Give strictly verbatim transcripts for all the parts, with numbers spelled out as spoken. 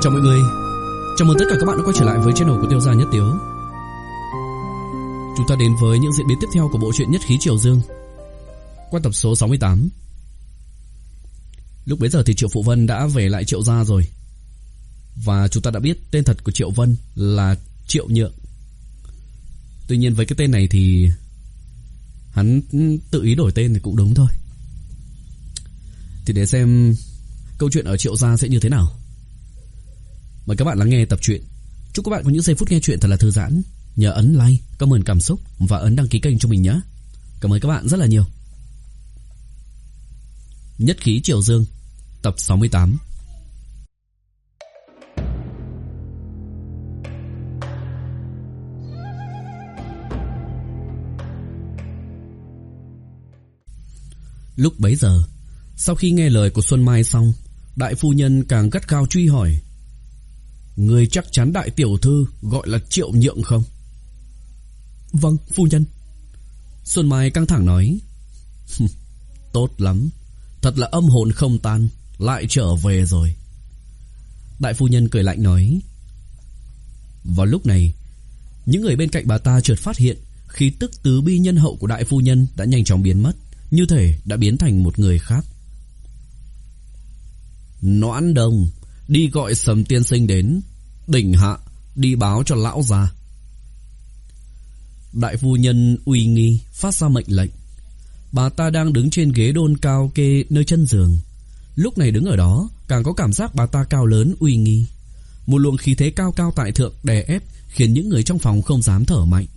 Chào mọi người, chào mừng tất cả các bạn đã quay trở lại với channel của Tiêu Gia Nhất Tiếu. Chúng ta đến với những diễn biến tiếp theo của bộ truyện Nhất Khí Triều Dương qua tập số sáu mươi tám. Lúc bấy giờ thì Triệu Phụ Vân đã về lại Triệu gia rồi, và chúng ta đã biết tên thật của Triệu Vân là Triệu Nhượng. Tuy nhiên với cái tên này thì hắn tự ý đổi tên thì cũng đúng thôi. Thì để xem câu chuyện ở Triệu gia sẽ như thế nào, mời các bạn lắng nghe tập truyện. Chúc các bạn có những giây phút nghe chuyện thật là thư giãn. Nhớ ấn like, comment cảm xúc và ấn đăng ký kênh cho mình nhé. Cảm ơn các bạn rất là nhiều. Nhất Khí Triều Dương tập sáu mươi tám. Lúc bấy giờ, sau khi nghe lời của Xuân Mai xong, đại phu nhân càng gắt gao truy hỏi: "Người chắc chắn đại tiểu thư gọi là Triệu Nhượng không?" "Vâng, phu nhân." Xuân Mai căng thẳng nói. "Tốt lắm, thật là âm hồn không tan, lại trở về rồi." Đại phu nhân cười lạnh nói. Vào lúc này, những người bên cạnh bà ta chợt phát hiện khí tức tứ bi nhân hậu của đại phu nhân đã nhanh chóng biến mất, như thể đã biến thành một người khác. "Noãn Đồng, đi gọi Sầm tiên sinh đến. Đỉnh hạ, đi báo cho lão gia." Đại phu nhân uy nghi phát ra mệnh lệnh. Bà ta đang đứng trên ghế đôn cao kê nơi chân giường. Lúc này đứng ở đó, càng có cảm giác bà ta cao lớn uy nghi. Một luồng khí thế cao cao tại thượng đè ép, khiến những người trong phòng không dám thở mạnh.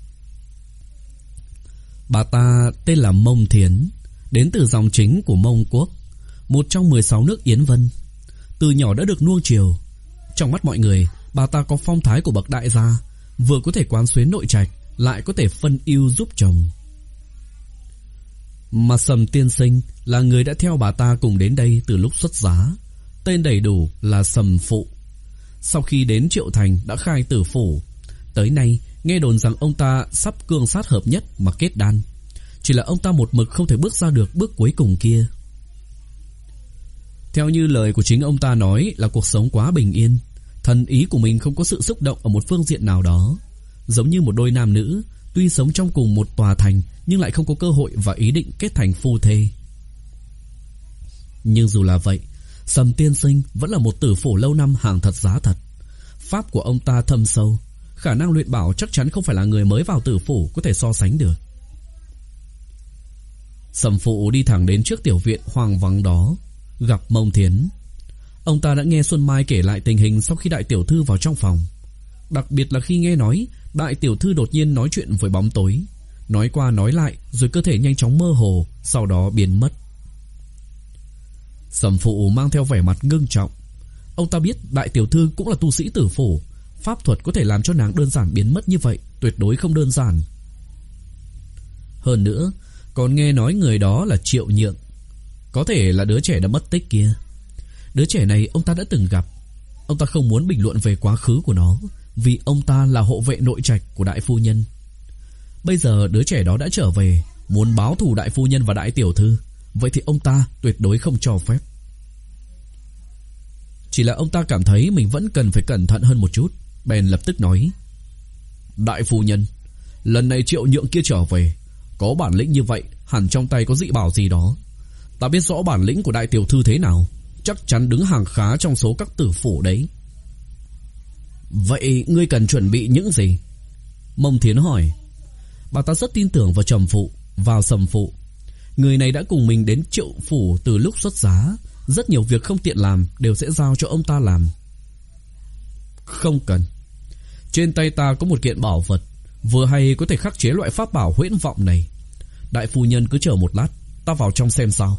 Bà ta tên là Mông Thiến, đến từ dòng chính của Mông Quốc, một trong mười sáu nước Yến Vân. Từ nhỏ đã được nuông chiều. Trong mắt mọi người, bà ta có phong thái của bậc đại gia, vừa có thể quán xuyến nội trạch, lại có thể phân ưu giúp chồng. Mà Sầm tiên sinh là người đã theo bà ta cùng đến đây từ lúc xuất giá. Tên đầy đủ là Sầm Phụ. Sau khi đến Triệu Thành đã khai tử phủ. Tới nay nghe đồn rằng ông ta sắp cương sát hợp nhất mà kết đan. Chỉ là ông ta một mực không thể bước ra được bước cuối cùng kia. Theo như lời của chính ông ta nói là cuộc sống quá bình yên, thần ý của mình không có sự xúc động ở một phương diện nào đó. Giống như một đôi nam nữ tuy sống trong cùng một tòa thành, nhưng lại không có cơ hội và ý định kết thành phu thê. Nhưng dù là vậy, Sầm tiên sinh vẫn là một tử phủ lâu năm hàng thật giá thật. Pháp của ông ta thâm sâu, khả năng luyện bảo chắc chắn không phải là người mới vào tử phủ có thể so sánh được. Sầm Phụ đi thẳng đến trước tiểu viện hoang vắng đó, gặp Mông Thiến. Ông ta đã nghe Xuân Mai kể lại tình hình sau khi đại tiểu thư vào trong phòng. Đặc biệt là khi nghe nói đại tiểu thư đột nhiên nói chuyện với bóng tối, nói qua nói lại rồi cơ thể nhanh chóng mơ hồ, sau đó biến mất. Sầm Phụ mang theo vẻ mặt ngưng trọng. Ông ta biết đại tiểu thư cũng là tu sĩ tử phủ, pháp thuật có thể làm cho nàng đơn giản biến mất như vậy tuyệt đối không đơn giản. Hơn nữa còn nghe nói người đó là Triệu Nhượng, có thể là đứa trẻ đã mất tích kia. Đứa trẻ này ông ta đã từng gặp. Ông ta không muốn bình luận về quá khứ của nó, vì ông ta là hộ vệ nội trạch của đại phu nhân. Bây giờ đứa trẻ đó đã trở về, muốn báo thù đại phu nhân và đại tiểu thư, vậy thì ông ta tuyệt đối không cho phép. Chỉ là ông ta cảm thấy mình vẫn cần phải cẩn thận hơn một chút, bèn lập tức nói: "Đại phu nhân, lần này Triệu Nhượng kia trở về, có bản lĩnh như vậy, hẳn trong tay có dị bảo gì đó. Ta biết rõ bản lĩnh của đại tiểu thư thế nào, chắc chắn đứng hàng khá trong số các tử phủ đấy." "Vậy ngươi cần chuẩn bị những gì?" Mông Thiến hỏi. Bà ta rất tin tưởng vào Trầm Phụ, vào Sầm Phụ. Người này đã cùng mình đến Triệu phủ từ lúc xuất giá, rất nhiều việc không tiện làm đều sẽ giao cho ông ta làm. "Không cần. Trên tay ta có một kiện bảo vật, vừa hay có thể khắc chế loại pháp bảo huyễn vọng này. Đại phu nhân cứ chờ một lát, ta vào trong xem sao."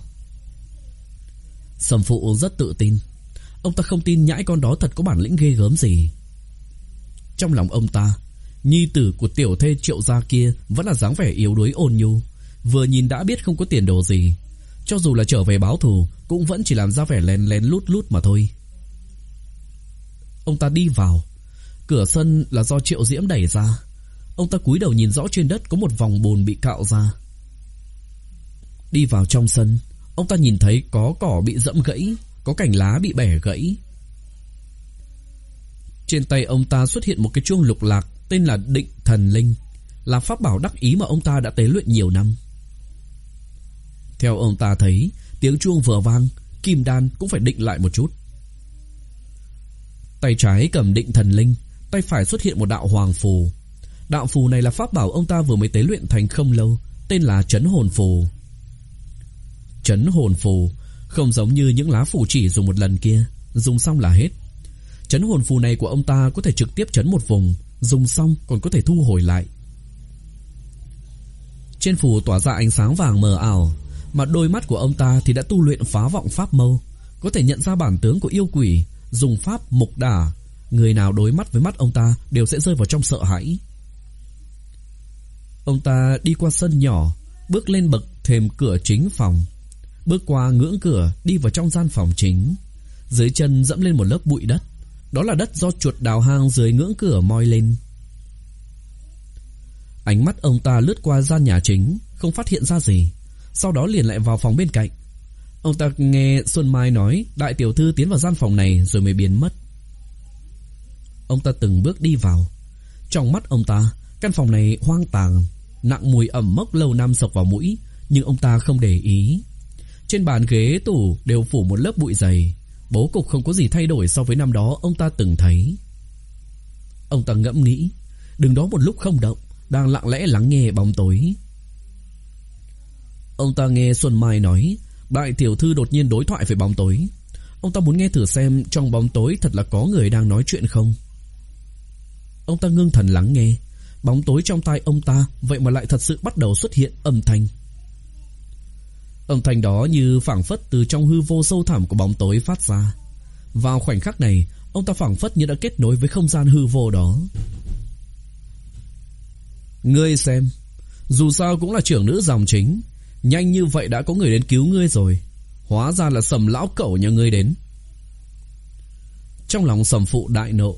Sầm Phụ rất tự tin. Ông ta không tin nhãi con đó thật có bản lĩnh ghê gớm gì. Trong lòng ông ta, nhi tử của tiểu thê Triệu gia kia vẫn là dáng vẻ yếu đuối ôn nhu, vừa nhìn đã biết không có tiền đồ gì. Cho dù là trở về báo thù, cũng vẫn chỉ làm ra vẻ lén lén lút lút mà thôi. Ông ta đi vào. Cửa sân là do Triệu Diễm đẩy ra. Ông ta cúi đầu nhìn rõ trên đất có một vòng bùn bị cạo ra. Đi vào trong sân, ông ta nhìn thấy có cỏ bị dẫm gãy, có cành lá bị bẻ gãy. Trên tay ông ta xuất hiện một cái chuông lục lạc tên là Định Thần Linh, là pháp bảo đắc ý mà ông ta đã tế luyện nhiều năm. Theo ông ta thấy, tiếng chuông vừa vang, kim đan cũng phải định lại một chút. Tay trái cầm Định Thần Linh, tay phải xuất hiện một đạo hoàng phù. Đạo phù này là pháp bảo ông ta vừa mới tế luyện thành không lâu, tên là Trấn Hồn Phù. Trấn Hồn Phù không giống như những lá phù chỉ dùng một lần kia, dùng xong là hết. Trấn Hồn Phù này của ông ta có thể trực tiếp trấn một vùng, dùng xong còn có thể thu hồi lại. Trên phù tỏa ra ánh sáng vàng mờ ảo, mà đôi mắt của ông ta thì đã tu luyện phá vọng pháp mâu, có thể nhận ra bản tướng của yêu quỷ, dùng pháp mục đả. Người nào đối mắt với mắt ông ta đều sẽ rơi vào trong sợ hãi. Ông ta đi qua sân nhỏ, bước lên bậc thềm cửa chính phòng, bước qua ngưỡng cửa đi vào trong gian phòng chính. Dưới chân dẫm lên một lớp bụi đất, đó là đất do chuột đào hang dưới ngưỡng cửa moi lên. Ánh mắt ông ta lướt qua gian nhà chính, không phát hiện ra gì, sau đó liền lại vào phòng bên cạnh. Ông ta nghe Xuân Mai nói đại tiểu thư tiến vào gian phòng này rồi mới biến mất. Ông ta từng bước đi vào. Trong mắt ông ta, căn phòng này hoang tàn, nặng mùi ẩm mốc lâu năm sộc vào mũi, nhưng ông ta không để ý. Trên bàn ghế tủ đều phủ một lớp bụi dày, bố cục không có gì thay đổi so với năm đó ông ta từng thấy. Ông ta ngẫm nghĩ, đứng đó một lúc không động, đang lặng lẽ lắng nghe bóng tối. Ông ta nghe Xuân Mai nói đại tiểu thư đột nhiên đối thoại với bóng tối. Ông ta muốn nghe thử xem trong bóng tối thật là có người đang nói chuyện không. Ông ta ngưng thần lắng nghe. Bóng tối trong tai ông ta vậy mà lại thật sự bắt đầu xuất hiện âm thanh. Âm thanh đó như phảng phất từ trong hư vô sâu thẳm của bóng tối phát ra. Vào khoảnh khắc này, ông ta phảng phất như đã kết nối với không gian hư vô đó. Ngươi xem, dù sao cũng là trưởng nữ dòng chính, nhanh như vậy đã có người đến cứu ngươi rồi. Hóa ra là Sầm lão cẩu nhà ngươi đến. Trong lòng Sầm phụ đại nộ.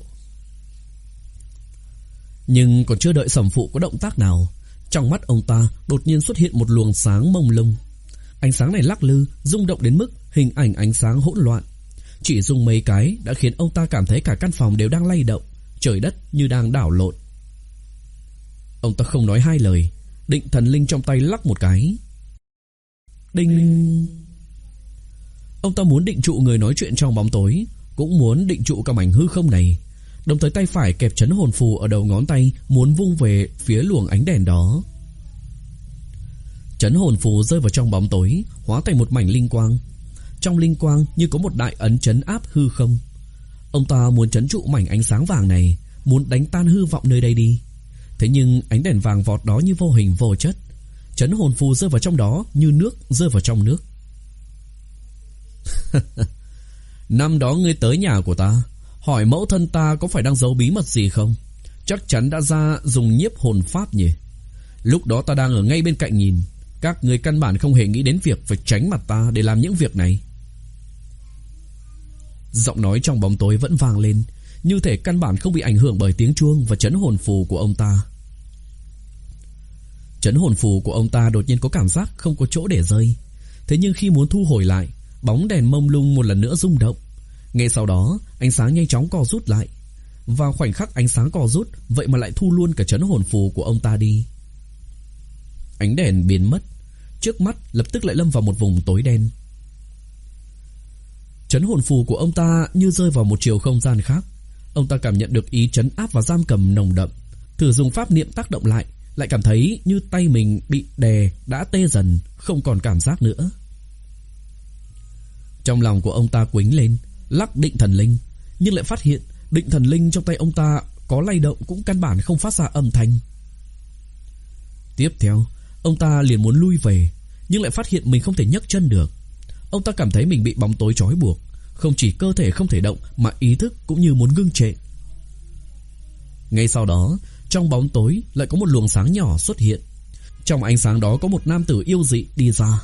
Nhưng còn chưa đợi Sầm phụ có động tác nào, trong mắt ông ta đột nhiên xuất hiện một luồng sáng mông lung. Ánh sáng này lắc lư, rung động đến mức hình ảnh ánh sáng hỗn loạn. Chỉ dùng mấy cái đã khiến ông ta cảm thấy cả căn phòng đều đang lay động, trời đất như đang đảo lộn. Ông ta không nói hai lời, Định Thần Linh trong tay lắc một cái. Đinh. Ông ta muốn định trụ người nói chuyện trong bóng tối, cũng muốn định trụ cả mảnh hư không này. Đồng thời tay phải kẹp Trấn Hồn Phù ở đầu ngón tay, muốn vung về phía luồng ánh đèn đó. Trấn Hồn Phù rơi vào trong bóng tối, hóa thành một mảnh linh quang. Trong linh quang như có một đại ấn trấn áp hư không. Ông ta muốn trấn trụ mảnh ánh sáng vàng này, muốn đánh tan hư vọng nơi đây đi. Thế nhưng ánh đèn vàng vọt đó như vô hình vô chất. Trấn Hồn Phù rơi vào trong đó như nước rơi vào trong nước. Năm đó ngươi tới nhà của ta, hỏi mẫu thân ta có phải đang giấu bí mật gì không? Chắc chắn đã ra dùng nhiếp hồn pháp nhỉ. Lúc đó ta đang ở ngay bên cạnh nhìn. Các ngươi căn bản không hề nghĩ đến việc phải tránh mặt ta để làm những việc này. Giọng nói trong bóng tối vẫn vang lên, như thể căn bản không bị ảnh hưởng bởi tiếng chuông và Trấn Hồn Phù của ông ta. Trấn Hồn Phù của ông ta đột nhiên có cảm giác không có chỗ để rơi. Thế nhưng khi muốn thu hồi lại, bóng đèn mông lung một lần nữa rung động. Ngay sau đó, ánh sáng nhanh chóng co rút lại. Vào khoảnh khắc ánh sáng co rút, vậy mà lại thu luôn cả Trấn Hồn Phù của ông ta đi. Ánh đèn biến mất, trước mắt lập tức lại lâm vào một vùng tối đen. Trấn Hồn Phù của ông ta như rơi vào một chiều không gian khác. Ông ta cảm nhận được ý trấn áp và giam cầm nồng đậm. Thử dùng pháp niệm tác động lại, lại cảm thấy như tay mình bị đè đã tê dần, không còn cảm giác nữa. Trong lòng của ông ta quĩnh lên, lắc Định Thần Linh, nhưng lại phát hiện Định Thần Linh trong tay ông ta có lay động cũng căn bản không phát ra âm thanh. Tiếp theo, ông ta liền muốn lui về, nhưng lại phát hiện mình không thể nhấc chân được. Ông ta cảm thấy mình bị bóng tối trói buộc, không chỉ cơ thể không thể động mà ý thức cũng như muốn ngưng trệ. Ngay sau đó, trong bóng tối lại có một luồng sáng nhỏ xuất hiện. Trong ánh sáng đó có một nam tử yêu dị đi ra.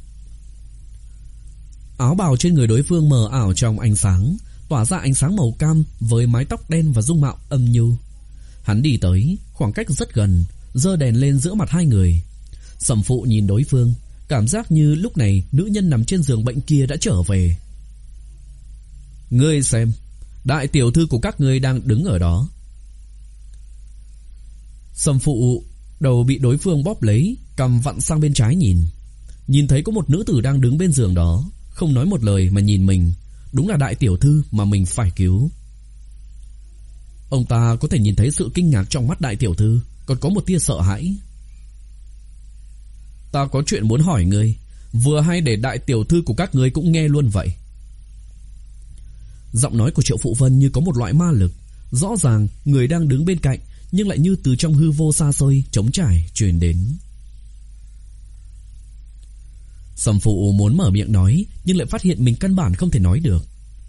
Áo bào trên người đối phương mờ ảo trong ánh sáng, tỏa ra ánh sáng màu cam với mái tóc đen và dung mạo âm nhu. Hắn đi tới, khoảng cách rất gần, giơ đèn lên giữa mặt hai người. Sầm phụ nhìn đối phương, cảm giác như lúc này nữ nhân nằm trên giường bệnh kia đã trở về. Ngươi xem, Đại tiểu thư của các ngươi đang đứng ở đó. Sầm Phụ đầu bị đối phương bóp lấy, cầm vặn sang bên trái nhìn. Nhìn thấy có một nữ tử đang đứng bên giường đó, không nói một lời mà nhìn mình. Đúng là đại tiểu thư mà mình phải cứu. Ông ta có thể nhìn thấy sự kinh ngạc trong mắt đại tiểu thư, còn có một tia sợ hãi. Ta có chuyện muốn hỏi ngươi, vừa hay để đại tiểu thư của các ngươi cũng nghe luôn vậy. Giọng nói của Triệu Phụ Vân như có một loại ma lực. Rõ ràng người đang đứng bên cạnh, nhưng lại như từ trong hư vô xa xôi trống trải truyền đến. Sầm Phụ muốn mở miệng nói, nhưng lại phát hiện mình căn bản không thể nói được.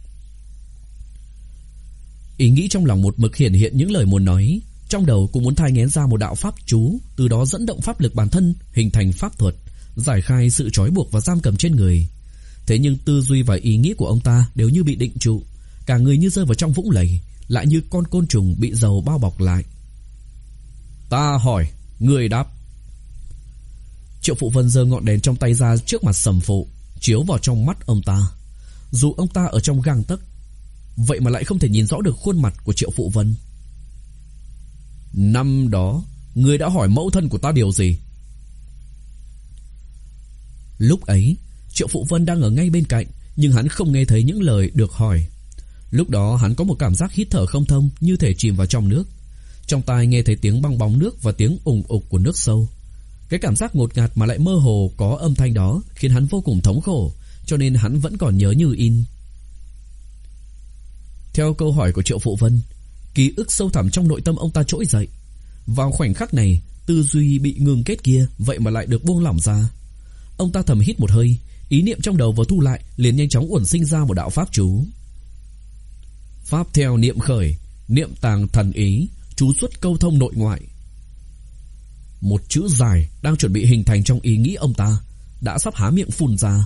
Ý nghĩ trong lòng một mực hiển hiện những lời muốn nói, trong đầu cũng muốn thai nghén ra một đạo pháp chú, từ đó dẫn động pháp lực bản thân, hình thành pháp thuật, giải khai sự trói buộc và giam cầm trên người. Thế nhưng tư duy và ý nghĩ của ông ta đều như bị định trụ, cả người như rơi vào trong vũng lầy, lại như con côn trùng bị dầu bao bọc lại. Ta hỏi, người đáp. Triệu Phụ Vân giơ ngọn đèn trong tay ra trước mặt Sầm Phụ, chiếu vào trong mắt ông ta. Dù ông ta ở trong gang tấc, vậy mà lại không thể nhìn rõ được khuôn mặt của Triệu Phụ Vân. Năm đó, người đã hỏi mẫu thân của ta điều gì? Lúc ấy, Triệu Phụ Vân đang ở ngay bên cạnh, nhưng hắn không nghe thấy những lời được hỏi. Lúc đó hắn có một cảm giác hít thở không thông, như thể chìm vào trong nước. Trong tai nghe thấy tiếng bong bóng nước và tiếng ùng ục của nước sâu. Cái cảm giác ngột ngạt mà lại mơ hồ có âm thanh đó khiến hắn vô cùng thống khổ, cho nên hắn vẫn còn nhớ như in. Theo câu hỏi của Triệu Phụ Vân, ký ức sâu thẳm trong nội tâm ông ta trỗi dậy. Vào khoảnh khắc này, tư duy bị ngừng kết kia vậy mà lại được buông lỏng ra. Ông ta thầm hít một hơi, ý niệm trong đầu vừa thu lại, liền nhanh chóng uẩn sinh ra một đạo pháp chú. Pháp theo niệm khởi, niệm tàng thần ý, chú xuất câu thông nội ngoại. Một chữ dài đang chuẩn bị hình thành trong ý nghĩ ông ta, đã sắp há miệng phun ra.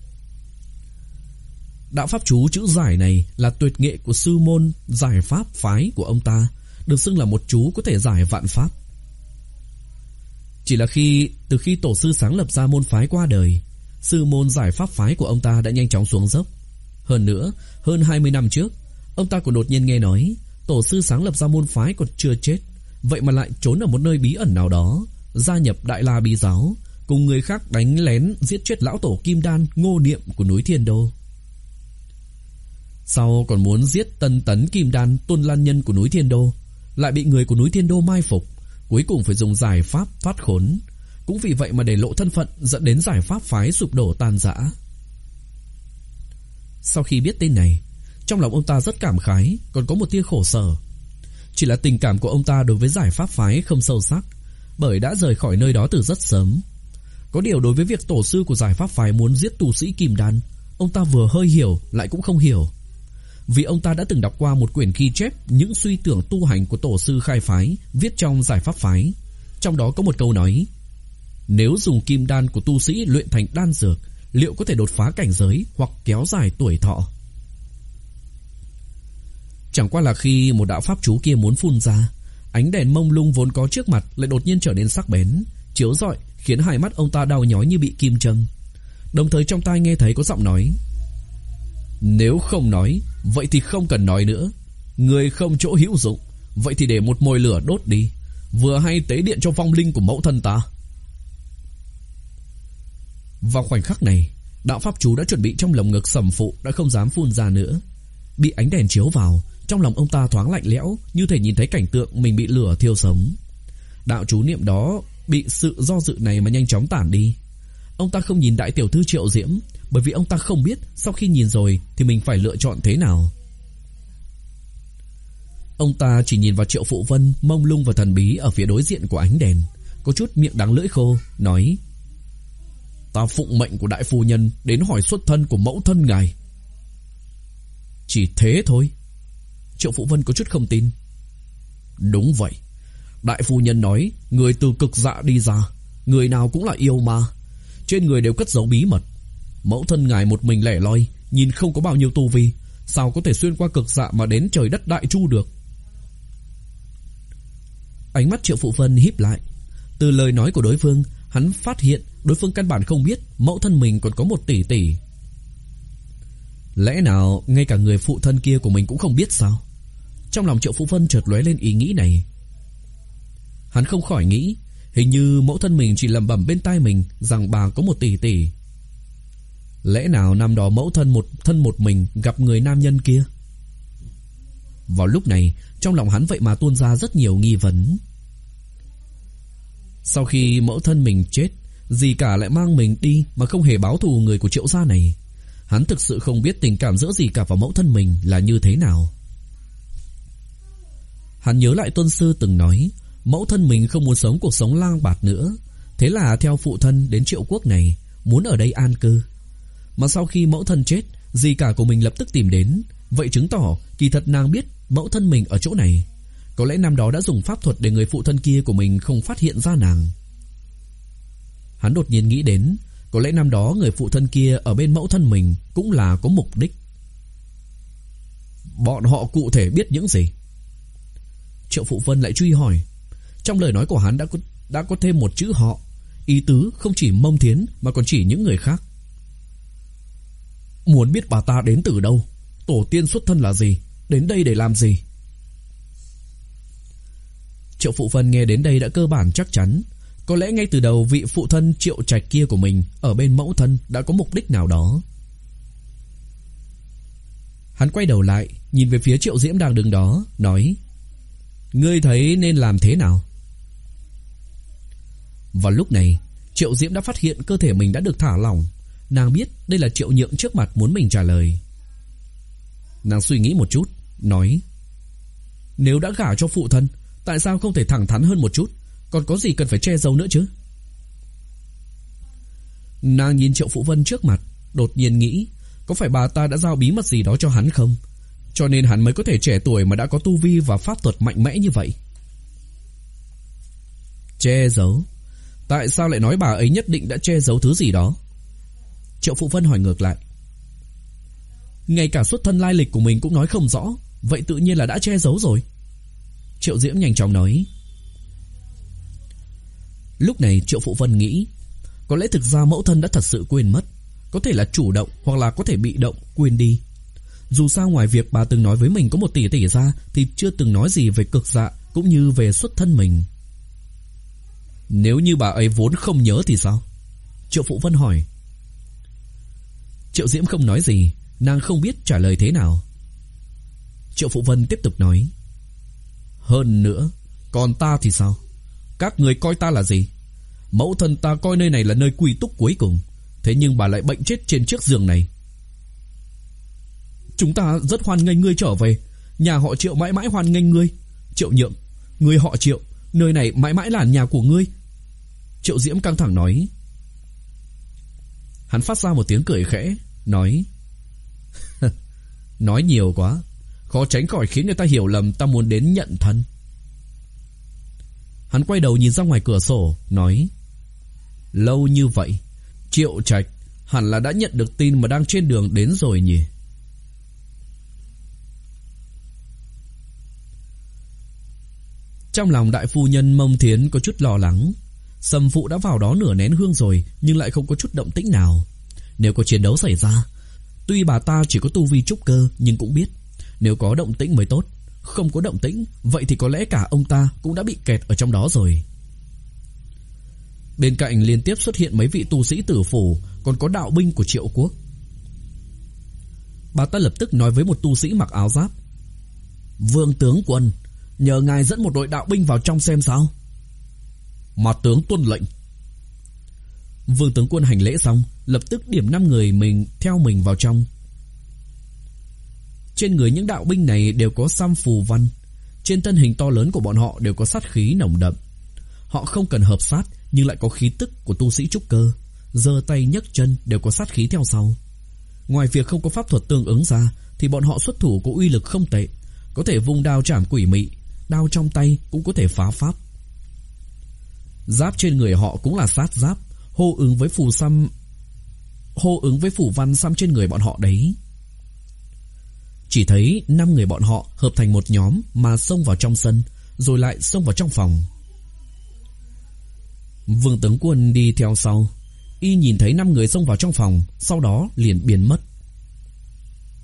Đạo pháp chú chữ giải này là tuyệt nghệ của sư môn giải pháp phái của ông ta, được xưng là một chú có thể giải vạn pháp. Chỉ là khi từ khi tổ sư sáng lập ra môn phái qua đời, sư môn giải pháp phái của ông ta đã nhanh chóng xuống dốc. Hơn nữa, hơn hai mươi năm trước, ông ta còn đột nhiên nghe nói tổ sư sáng lập ra môn phái còn chưa chết, vậy mà lại trốn ở một nơi bí ẩn nào đó, gia nhập Đại La Bí Giáo, cùng người khác đánh lén giết chết lão tổ Kim Đan Ngô Niệm của núi Thiên Đô. Sau còn muốn giết Tân Tấn Kim Đan Tôn Lan Nhân của núi Thiên Đô, lại bị người của núi Thiên Đô mai phục, cuối cùng phải dùng giải pháp thoát khốn. Cũng vì vậy mà để lộ thân phận, dẫn đến giải pháp phái sụp đổ tan rã. Sau khi biết tên này, trong lòng ông ta rất cảm khái, còn có một tia khổ sở. Chỉ là tình cảm của ông ta đối với giải pháp phái không sâu sắc, bởi đã rời khỏi nơi đó từ rất sớm. Có điều đối với việc tổ sư của giải pháp phái muốn giết tu sĩ Kim Đan, ông ta vừa hơi hiểu lại cũng không hiểu. Vì ông ta đã từng đọc qua một quyển ghi chép những suy tưởng tu hành của tổ sư khai phái viết trong giải pháp phái. Trong đó có một câu nói: nếu dùng kim đan của tu sĩ luyện thành đan dược, liệu có thể đột phá cảnh giới hoặc kéo dài tuổi thọ. Chẳng qua là khi một đạo pháp chú kia muốn phun ra, ánh đèn mông lung vốn có trước mặt lại đột nhiên trở nên sắc bén, chiếu rọi khiến hai mắt ông ta đau nhói như bị kim châm. Đồng thời trong tai nghe thấy có giọng nói: nếu không nói, vậy thì không cần nói nữa. Người không chỗ hữu dụng, vậy thì để một mồi lửa đốt đi, vừa hay tế điện cho vong linh của mẫu thân ta. Vào khoảnh khắc này, đạo pháp chú đã chuẩn bị trong lồng ngực Sầm Phụ đã không dám phun ra nữa. Bị ánh đèn chiếu vào, trong lòng ông ta thoáng lạnh lẽo, như thể nhìn thấy cảnh tượng mình bị lửa thiêu sống. Đạo chú niệm đó bị sự do dự này mà nhanh chóng tản đi. Ông ta không nhìn đại tiểu thư Triệu Diễm, bởi vì ông ta không biết sau khi nhìn rồi thì mình phải lựa chọn thế nào. Ông ta chỉ nhìn vào Triệu Phụ Vân mông lung và thần bí ở phía đối diện của ánh đèn, có chút miệng đắng lưỡi khô, nói: ta phụng mệnh của đại phu nhân đến hỏi xuất thân của mẫu thân ngài. Chỉ thế thôi? Triệu Phụ Vân có chút không tin. Đúng vậy. Đại phu nhân nói người từ cực dạ đi ra, người nào cũng là yêu ma, trên người đều cất giấu bí mật. Mẫu thân ngài một mình lẻ loi, nhìn không có bao nhiêu tu vi, sao có thể xuyên qua cực dạ mà đến trời đất Đại Chu được. Ánh mắt Triệu Phụ Vân híp lại. Từ lời nói của đối phương, hắn phát hiện đối phương căn bản không biết mẫu thân mình còn có một tỷ tỷ. Lẽ nào ngay cả người phụ thân kia của mình cũng không biết sao? Trong lòng Triệu Phụ Vân chợt lóe lên ý nghĩ này. Hắn không khỏi nghĩ, hình như mẫu thân mình chỉ lẩm bẩm bên tai mình rằng bà có một tỷ tỷ. Lẽ nào năm đó mẫu thân một thân một mình gặp người nam nhân kia? Vào lúc này, trong lòng hắn vậy mà tuôn ra rất nhiều nghi vấn. Sau khi mẫu thân mình chết, dì cả lại mang mình đi mà không hề báo thù người của Triệu gia này. Hắn thực sự không biết tình cảm giữa dì cả và mẫu thân mình là như thế nào. Hắn nhớ lại Tuân sư từng nói, mẫu thân mình không muốn sống cuộc sống lang bạt nữa, thế là theo phụ thân đến Triệu quốc này, muốn ở đây an cư. Mà sau khi mẫu thân chết, dì cả của mình lập tức tìm đến, vậy chứng tỏ kỳ thật nàng biết mẫu thân mình ở chỗ này. Có lẽ năm đó đã dùng pháp thuật để người phụ thân kia của mình không phát hiện ra nàng. Hắn đột nhiên nghĩ đến, có lẽ năm đó người phụ thân kia ở bên mẫu thân mình cũng là có mục đích. Bọn họ cụ thể biết những gì? Triệu Phụ Vân lại truy hỏi. Trong lời nói của hắn đã có, đã có thêm một chữ họ, ý tứ không chỉ Mông Thiến mà còn chỉ những người khác. Muốn biết bà ta đến từ đâu, tổ tiên xuất thân là gì, đến đây để làm gì? Triệu Phụ Vân nghe đến đây đã cơ bản chắc chắn, có lẽ ngay từ đầu vị phụ thân Triệu Trạch kia của mình ở bên mẫu thân đã có mục đích nào đó. Hắn quay đầu lại, nhìn về phía Triệu Diễm đang đứng đó, nói: Ngươi thấy nên làm thế nào? Vào lúc này, Triệu Diễm đã phát hiện cơ thể mình đã được thả lỏng. Nàng biết đây là Triệu Nhượng trước mặt muốn mình trả lời. Nàng suy nghĩ một chút, nói: Nếu đã gả cho phụ thân, tại sao không thể thẳng thắn hơn một chút? Còn có gì cần phải che giấu nữa chứ? Nàng nhìn Triệu Phụ Vân trước mặt, đột nhiên nghĩ, có phải bà ta đã giao bí mật gì đó cho hắn không? Cho nên hắn mới có thể trẻ tuổi mà đã có tu vi và pháp thuật mạnh mẽ như vậy. Che giấu? Tại sao lại nói bà ấy nhất định đã che giấu thứ gì đó? Triệu Phụ Vân hỏi ngược lại. Ngay cả xuất thân lai lịch của mình cũng nói không rõ, vậy tự nhiên là đã che giấu rồi. Triệu Diễm nhanh chóng nói. Lúc này Triệu Phụ Vân nghĩ, có lẽ thực ra mẫu thân đã thật sự quên mất, có thể là chủ động hoặc là có thể bị động quên đi. Dù sao ngoài việc bà từng nói với mình có một tỷ tỷ ra, thì chưa từng nói gì về cực dạ cũng như về xuất thân mình. Nếu như bà ấy vốn không nhớ thì sao? Triệu Phụ Vân hỏi. Triệu Diễm không nói gì, nàng không biết trả lời thế nào. Triệu Phụ Vân tiếp tục nói. Hơn nữa, còn ta thì sao? Các người coi ta là gì? Mẫu thân ta coi nơi này là nơi quy túc cuối cùng, thế nhưng bà lại bệnh chết trên chiếc giường này. Chúng ta rất hoan nghênh ngươi trở về, nhà họ Triệu mãi mãi hoan nghênh ngươi. Triệu Nhượng, ngươi họ Triệu, nơi này mãi mãi là nhà của ngươi. Triệu Diễm căng thẳng nói. Hắn phát ra một tiếng cười khẽ, nói. Nói nhiều quá, khó tránh khỏi khiến người ta hiểu lầm ta muốn đến nhận thân. Hắn quay đầu nhìn ra ngoài cửa sổ, nói. Lâu như vậy, Triệu Trạch hẳn là đã nhận được tin mà đang trên đường đến rồi nhỉ? Trong lòng đại phu nhân Mông Thiến có chút lo lắng. Sầm phụ đã vào đó nửa nén hương rồi, nhưng lại không có chút động tĩnh nào. Nếu có chiến đấu xảy ra, tuy bà ta chỉ có tu vi trúc cơ, nhưng cũng biết nếu có động tĩnh mới tốt. Không có động tĩnh, vậy thì có lẽ cả ông ta cũng đã bị kẹt ở trong đó rồi. Bên cạnh liên tiếp xuất hiện mấy vị tu sĩ tử phủ, còn có đạo binh của Triệu quốc. Bà ta lập tức nói với một tu sĩ mặc áo giáp. Vương tướng quân, nhờ ngài dẫn một đội đạo binh vào trong xem sao. Mà tướng tuân lệnh. Vương tướng quân hành lễ xong, lập tức điểm năm người mình theo mình vào trong. Trên người những đạo binh này đều có xăm phù văn, trên thân hình to lớn của bọn họ đều có sát khí nồng đậm. Họ không cần hợp sát nhưng lại có khí tức của tu sĩ trúc cơ, giơ tay nhấc chân đều có sát khí theo sau. Ngoài việc không có pháp thuật tương ứng ra, thì bọn họ xuất thủ có uy lực không tệ, có thể vung đao trảm quỷ mị, đao trong tay cũng có thể phá pháp. Giáp trên người họ cũng là sát giáp, hô ứng với phù xăm, hô ứng với phù văn xăm trên người bọn họ đấy. Chỉ thấy năm người bọn họ hợp thành một nhóm mà xông vào trong sân, rồi lại xông vào trong phòng. Vương tướng quân đi theo sau, y nhìn thấy năm người xông vào trong phòng, sau đó liền biến mất.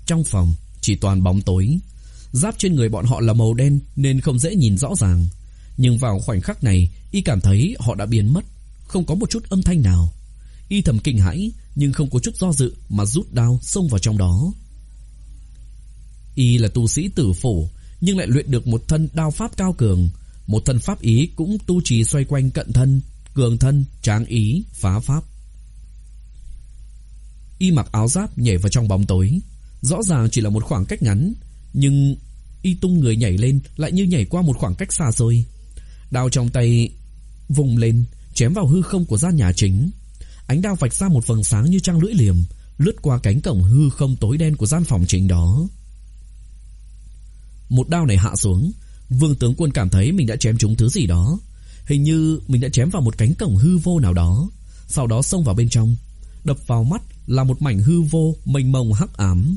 Trong phòng chỉ toàn bóng tối. Giáp trên người bọn họ là màu đen nên không dễ nhìn rõ ràng. Nhưng vào khoảnh khắc này, y cảm thấy họ đã biến mất, không có một chút âm thanh nào. Y thầm kinh hãi nhưng không có chút do dự mà rút đao xông vào trong đó. Y là tu sĩ tử phủ nhưng lại luyện được một thân đao pháp cao cường, một thân pháp ý cũng tu trì xoay quanh cận thân, cường thân, tráng ý, phá pháp. Y mặc áo giáp nhảy vào trong bóng tối. Rõ ràng chỉ là một khoảng cách ngắn, nhưng y tung người nhảy lên lại như nhảy qua một khoảng cách xa xôi. Đao trong tay vùng lên, chém vào hư không của gian nhà chính. Ánh đao vạch ra một vầng sáng như trăng lưỡi liềm, lướt qua cánh cổng hư không tối đen của gian phòng chính đó. Một đao này hạ xuống, Vương tướng quân cảm thấy mình đã chém trúng thứ gì đó. Hình như mình đã chém vào một cánh cổng hư vô nào đó. Sau đó xông vào bên trong. Đập vào mắt là một mảnh hư vô mênh mông hắc ám.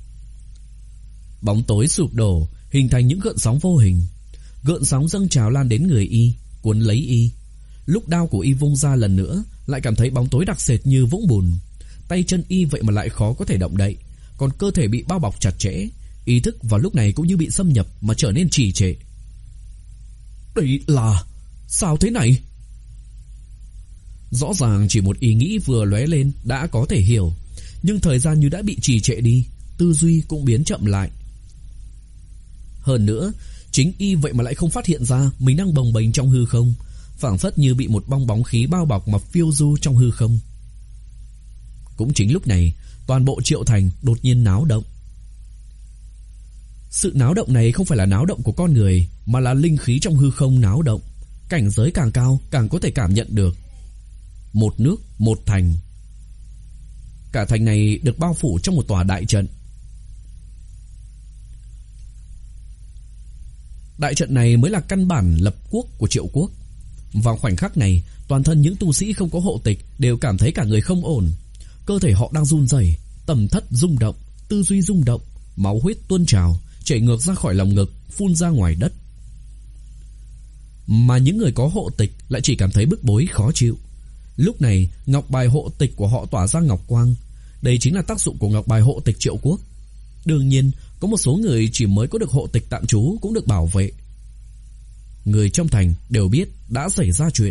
Bóng tối sụp đổ, hình thành những gợn sóng vô hình. Gợn sóng dâng trào lan đến người y, cuốn lấy y. Lúc đao của y vung ra lần nữa, lại cảm thấy bóng tối đặc sệt như vũng bùn. Tay chân y vậy mà lại khó có thể động đậy, còn cơ thể bị bao bọc chặt chẽ. Ý thức vào lúc này cũng như bị xâm nhập mà trở nên trì trệ. Đây là... sao thế này? Rõ ràng chỉ một ý nghĩ vừa lóe lên đã có thể hiểu, nhưng thời gian như đã bị trì trệ đi, tư duy cũng biến chậm lại. Hơn nữa, chính y vậy mà lại không phát hiện ra mình đang bồng bềnh trong hư không, phảng phất như bị một bong bóng khí bao bọc mà phiêu du trong hư không. Cũng chính lúc này, toàn bộ Triệu Thành đột nhiên náo động. Sự náo động này không phải là náo động của con người, mà là linh khí trong hư không náo động. Cảnh giới càng cao càng có thể cảm nhận được. Một nước, một thành. Cả thành này được bao phủ trong một tòa đại trận. Đại trận này mới là căn bản lập quốc của Triệu quốc. Vào khoảnh khắc này, toàn thân những tu sĩ không có hộ tịch đều cảm thấy cả người không ổn. Cơ thể họ đang run rẩy, tầm thất rung động, tư duy rung động, máu huyết tuôn trào, chảy ngược ra khỏi lồng ngực, phun ra ngoài đất. Mà những người có hộ tịch lại chỉ cảm thấy bức bối khó chịu. Lúc này, ngọc bài hộ tịch của họ tỏa ra ngọc quang. Đây chính là tác dụng của ngọc bài hộ tịch Triệu quốc. Đương nhiên, có một số người chỉ mới có được hộ tịch tạm trú cũng được bảo vệ. Người trong thành đều biết đã xảy ra chuyện.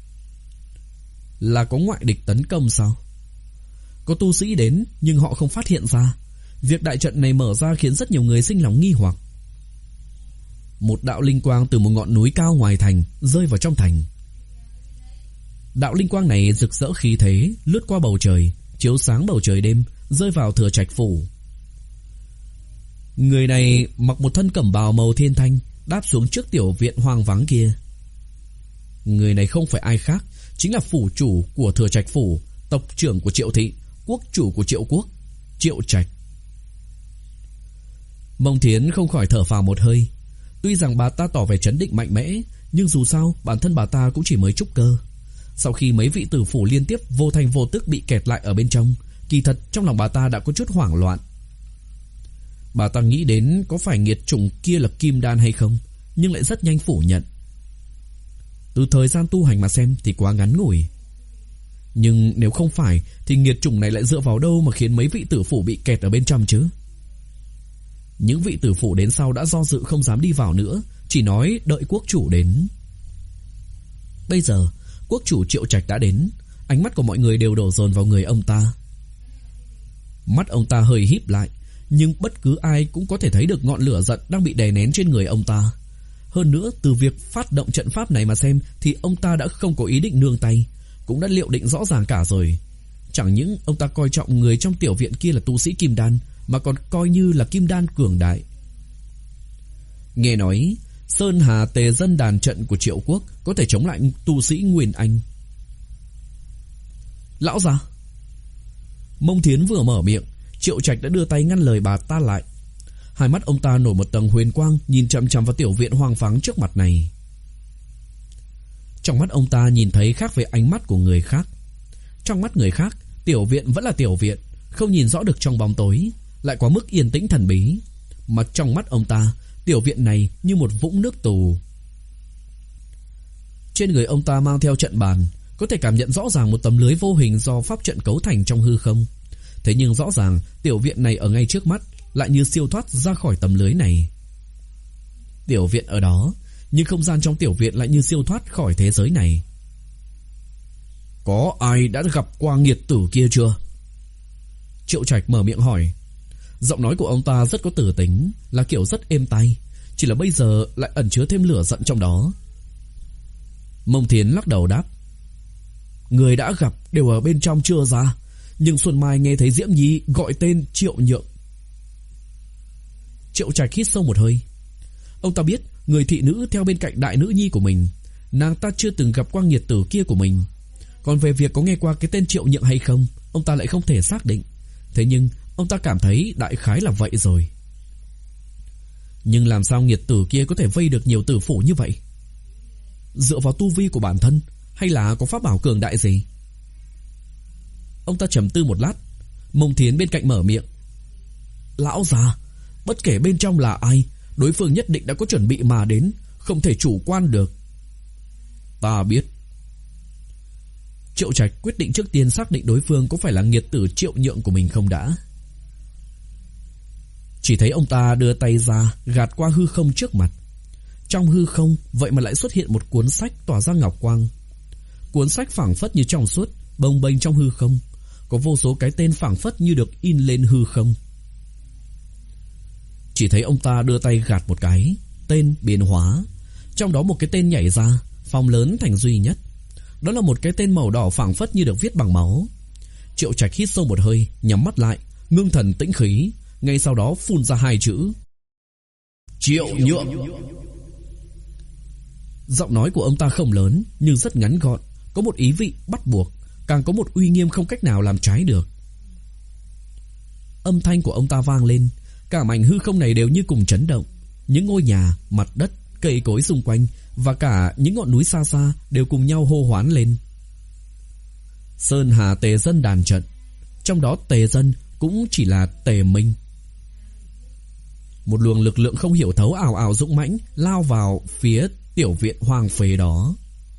Là có ngoại địch tấn công sao? Có tu sĩ đến nhưng họ không phát hiện ra. Việc đại trận này mở ra khiến rất nhiều người sinh lòng nghi hoặc. Một đạo linh quang từ một ngọn núi cao ngoài thành rơi vào trong thành. Đạo linh quang này rực rỡ khí thế, lướt qua bầu trời, chiếu sáng bầu trời đêm, rơi vào Thừa Trạch phủ. Người này mặc một thân cẩm bào màu thiên thanh, đáp xuống trước tiểu viện hoang vắng kia. Người này không phải ai khác, chính là phủ chủ của Thừa Trạch phủ, tộc trưởng của Triệu thị, quốc chủ của Triệu quốc, Triệu Trạch. Mông Thiến không khỏi thở phào một hơi. Tuy rằng bà ta tỏ vẻ trấn định mạnh mẽ, nhưng dù sao bản thân bà ta cũng chỉ mới trúc cơ. Sau khi mấy vị tử phủ liên tiếp vô thành vô tức bị kẹt lại ở bên trong, kỳ thật trong lòng bà ta đã có chút hoảng loạn. Bà ta nghĩ đến có phải nghiệt chủng kia là kim đan hay không, nhưng lại rất nhanh phủ nhận. Từ thời gian tu hành mà xem thì quá ngắn ngủi. Nhưng nếu không phải thì nghiệt chủng này lại dựa vào đâu mà khiến mấy vị tử phủ bị kẹt ở bên trong chứ? Những vị tử phủ đến sau đã do dự không dám đi vào nữa, chỉ nói đợi quốc chủ đến. Bây giờ quốc chủ Triệu Trạch đã đến, ánh mắt của mọi người đều đổ dồn vào người ông ta. Mắt ông ta hơi híp lại, nhưng bất cứ ai cũng có thể thấy được ngọn lửa giận đang bị đè nén trên người ông ta. Hơn nữa, từ việc phát động trận pháp này mà xem thì ông ta đã không có ý định nương tay, cũng đã liệu định rõ ràng cả rồi. Chẳng những ông ta coi trọng người trong tiểu viện kia là tu sĩ kim đan, mà còn coi như là kim đan cường đại. Nghe nói Sơn Hà Tề Dân đàn trận của Triệu quốc có thể chống lại tu sĩ Nguyên Anh. Lão già. Mông Thiến vừa mở miệng, Triệu Trạch đã đưa tay ngăn lời bà ta lại. Hai mắt ông ta nổi một tầng huyền quang, nhìn chằm chằm vào tiểu viện hoang vắng trước mặt này. Trong mắt ông ta nhìn thấy khác với ánh mắt của người khác. Trong mắt người khác, tiểu viện vẫn là tiểu viện, không nhìn rõ được trong bóng tối, lại quá mức yên tĩnh thần bí. Mà trong mắt ông ta, tiểu viện này như một vũng nước tù. Trên người ông ta mang theo trận bàn, có thể cảm nhận rõ ràng một tấm lưới vô hình do pháp trận cấu thành trong hư không. Thế nhưng rõ ràng tiểu viện này ở ngay trước mắt lại như siêu thoát ra khỏi tấm lưới này. Tiểu viện ở đó, nhưng không gian trong tiểu viện lại như siêu thoát khỏi thế giới này. Có ai đã gặp qua nghiệt tử kia chưa? Triệu Trạch mở miệng hỏi. Giọng nói của ông ta rất có tử tính, là kiểu rất êm tai, chỉ là bây giờ lại ẩn chứa thêm lửa giận trong đó. Mông Thiến lắc đầu đáp. Người đã gặp đều ở bên trong chưa ra, nhưng Xuân Mai nghe thấy Diễm Nhi gọi tên Triệu Nhượng. Triệu Trạch hít sâu một hơi. Ông ta biết người thị nữ theo bên cạnh đại nữ nhi của mình, nàng ta chưa từng gặp qua nghiệt tử kia của mình. Còn về việc có nghe qua cái tên Triệu Nhượng hay không, ông ta lại không thể xác định. Thế nhưng ông ta cảm thấy đại khái là vậy rồi. Nhưng làm sao nghiệt tử kia có thể vây được nhiều tử phủ như vậy? Dựa vào tu vi của bản thân, hay là có pháp bảo cường đại gì? Ông ta trầm tư một lát. Mông Thiến bên cạnh mở miệng. Lão già, bất kể bên trong là ai, đối phương nhất định đã có chuẩn bị mà đến, không thể chủ quan được. Ta biết. Triệu Trạch quyết định trước tiên xác định đối phương có phải là nghiệt tử Triệu Nhượng của mình không đã. Chỉ thấy ông ta đưa tay ra gạt qua hư không trước mặt. Trong hư không vậy mà lại xuất hiện một cuốn sách tỏa ra ngọc quang. Cuốn sách phảng phất như trong suốt, bồng bềnh trong hư không, có vô số cái tên phảng phất như được in lên hư không. Chỉ thấy ông ta đưa tay gạt một cái, tên biến hóa, trong đó một cái tên nhảy ra, phóng lớn thành duy nhất. Đó là một cái tên màu đỏ phảng phất như được viết bằng máu. Triệu Trạch hít sâu một hơi, nhắm mắt lại, ngưng thần tĩnh khí, ngay sau đó phun ra hai chữ: Triệu Nhượng. Giọng nói của ông ta không lớn, nhưng rất ngắn gọn, có một ý vị bắt buộc, càng có một uy nghiêm không cách nào làm trái được. Âm thanh của ông ta vang lên, cả mảnh hư không này đều như cùng chấn động. Những ngôi nhà, mặt đất, cây cối xung quanh và cả những ngọn núi xa xa đều cùng nhau hô hoán lên. Sơn Hà Tề Dân đàn trận, trong đó Tề Dân cũng chỉ là Tề Minh. Một luồng lực lượng không hiểu thấu ảo ảo dũng mãnh lao vào phía tiểu viện hoang phế đó.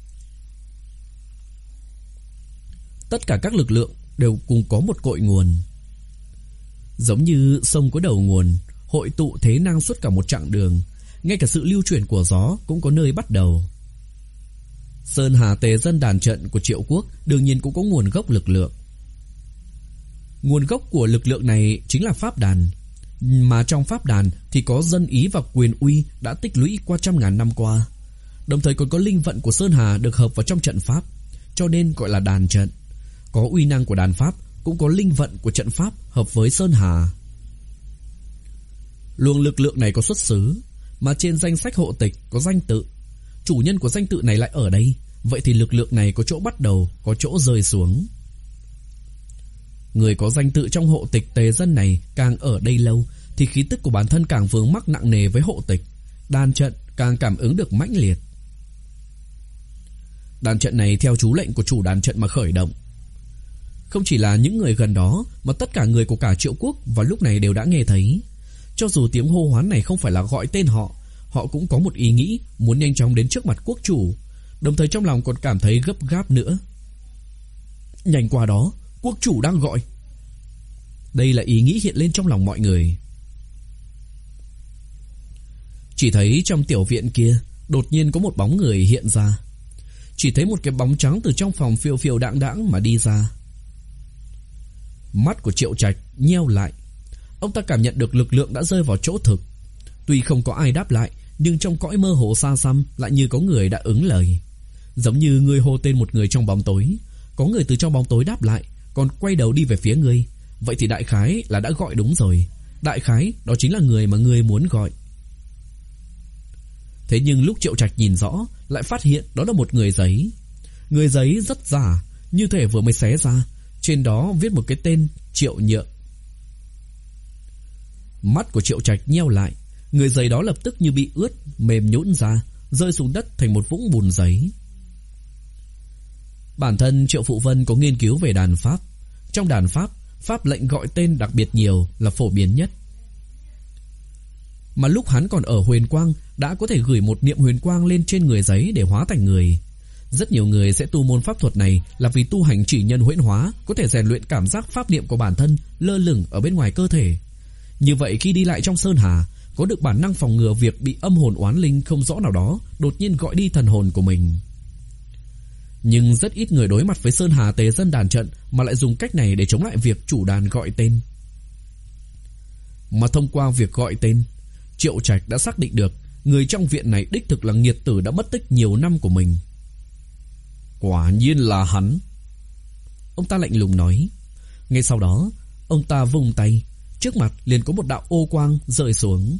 Tất cả các lực lượng đều cùng có một cội nguồn. Giống như sông có đầu nguồn, hội tụ thế năng suốt cả một chặng đường, ngay cả sự lưu chuyển của gió cũng có nơi bắt đầu. Sơn Hà Tề Dân đàn trận của Triệu Quốc đương nhiên cũng có nguồn gốc lực lượng. Nguồn gốc của lực lượng này chính là pháp đàn, mà trong pháp đàn thì có dân ý và quyền uy đã tích lũy qua trăm ngàn năm qua. Đồng thời còn có linh vận của Sơn Hà được hợp vào trong trận pháp, cho nên gọi là đàn trận. Có uy năng của đàn pháp, cũng có linh vận của trận pháp hợp với Sơn Hà. Luồng lực lượng này có xuất xứ, mà trên danh sách hộ tịch có danh tự. Chủ nhân của danh tự này lại ở đây, vậy thì lực lượng này có chỗ bắt đầu, có chỗ rơi xuống. Người có danh tự trong hộ tịch Tề Dân này càng ở đây lâu thì khí tức của bản thân càng vướng mắc nặng nề với hộ tịch, đàn trận càng cảm ứng được mãnh liệt. Đàn trận này theo chú lệnh của chủ đàn trận mà khởi động. Không chỉ là những người gần đó, mà tất cả người của cả Triệu Quốc vào lúc này đều đã nghe thấy. Cho dù tiếng hô hoán này không phải là gọi tên họ, họ cũng có một ý nghĩ muốn nhanh chóng đến trước mặt quốc chủ, đồng thời trong lòng còn cảm thấy gấp gáp nữa. Nhanh qua đó, quốc chủ đang gọi. Đây là ý nghĩ hiện lên trong lòng mọi người. Chỉ thấy trong tiểu viện kia đột nhiên có một bóng người hiện ra. Chỉ thấy một cái bóng trắng từ trong phòng phiêu phiêu đãng đãng mà đi ra. Mắt của Triệu Trạch nheo lại. Ông ta cảm nhận được lực lượng đã rơi vào chỗ thực. Tuy không có ai đáp lại, nhưng trong cõi mơ hồ xa xăm lại như có người đã ứng lời. Giống như người hô tên một người trong bóng tối, có người từ trong bóng tối đáp lại, còn quay đầu đi về phía ngươi. Vậy thì đại khái là đã gọi đúng rồi. Đại khái đó chính là người mà ngươi muốn gọi. Thế nhưng lúc Triệu Trạch nhìn rõ, lại phát hiện đó là một người giấy. Người giấy rất giả, như thể vừa mới xé ra. Trên đó viết một cái tên Triệu Nhượng. Mắt của Triệu Trạch nheo lại. Người giấy đó lập tức như bị ướt, mềm nhũn ra, rơi xuống đất thành một vũng bùn giấy. Bản thân Triệu Phụ Vân có nghiên cứu về đàn pháp. Trong đàn pháp, pháp lệnh gọi tên đặc biệt nhiều là phổ biến nhất. Mà lúc hắn còn ở Huyền Quang, đã có thể gửi một niệm huyền quang lên trên người giấy để hóa thành người. Rất nhiều người sẽ tu môn pháp thuật này là vì tu hành chỉ nhân huyễn hóa, có thể rèn luyện cảm giác pháp niệm của bản thân lơ lửng ở bên ngoài cơ thể. Như vậy khi đi lại trong sơn hà, có được bản năng phòng ngừa việc bị âm hồn oán linh không rõ nào đó đột nhiên gọi đi thần hồn của mình. Nhưng rất ít người đối mặt với sơn hà tế dân đàn trận mà lại dùng cách này để chống lại việc chủ đàn gọi tên. Mà thông qua việc gọi tên, Triệu Trạch đã xác định được người trong viện này đích thực là nghiệt tử đã mất tích nhiều năm của mình. Quả nhiên là hắn, ông ta lạnh lùng nói. Ngay sau đó, ông ta vung tay, trước mặt liền có một đạo ô quang rơi xuống.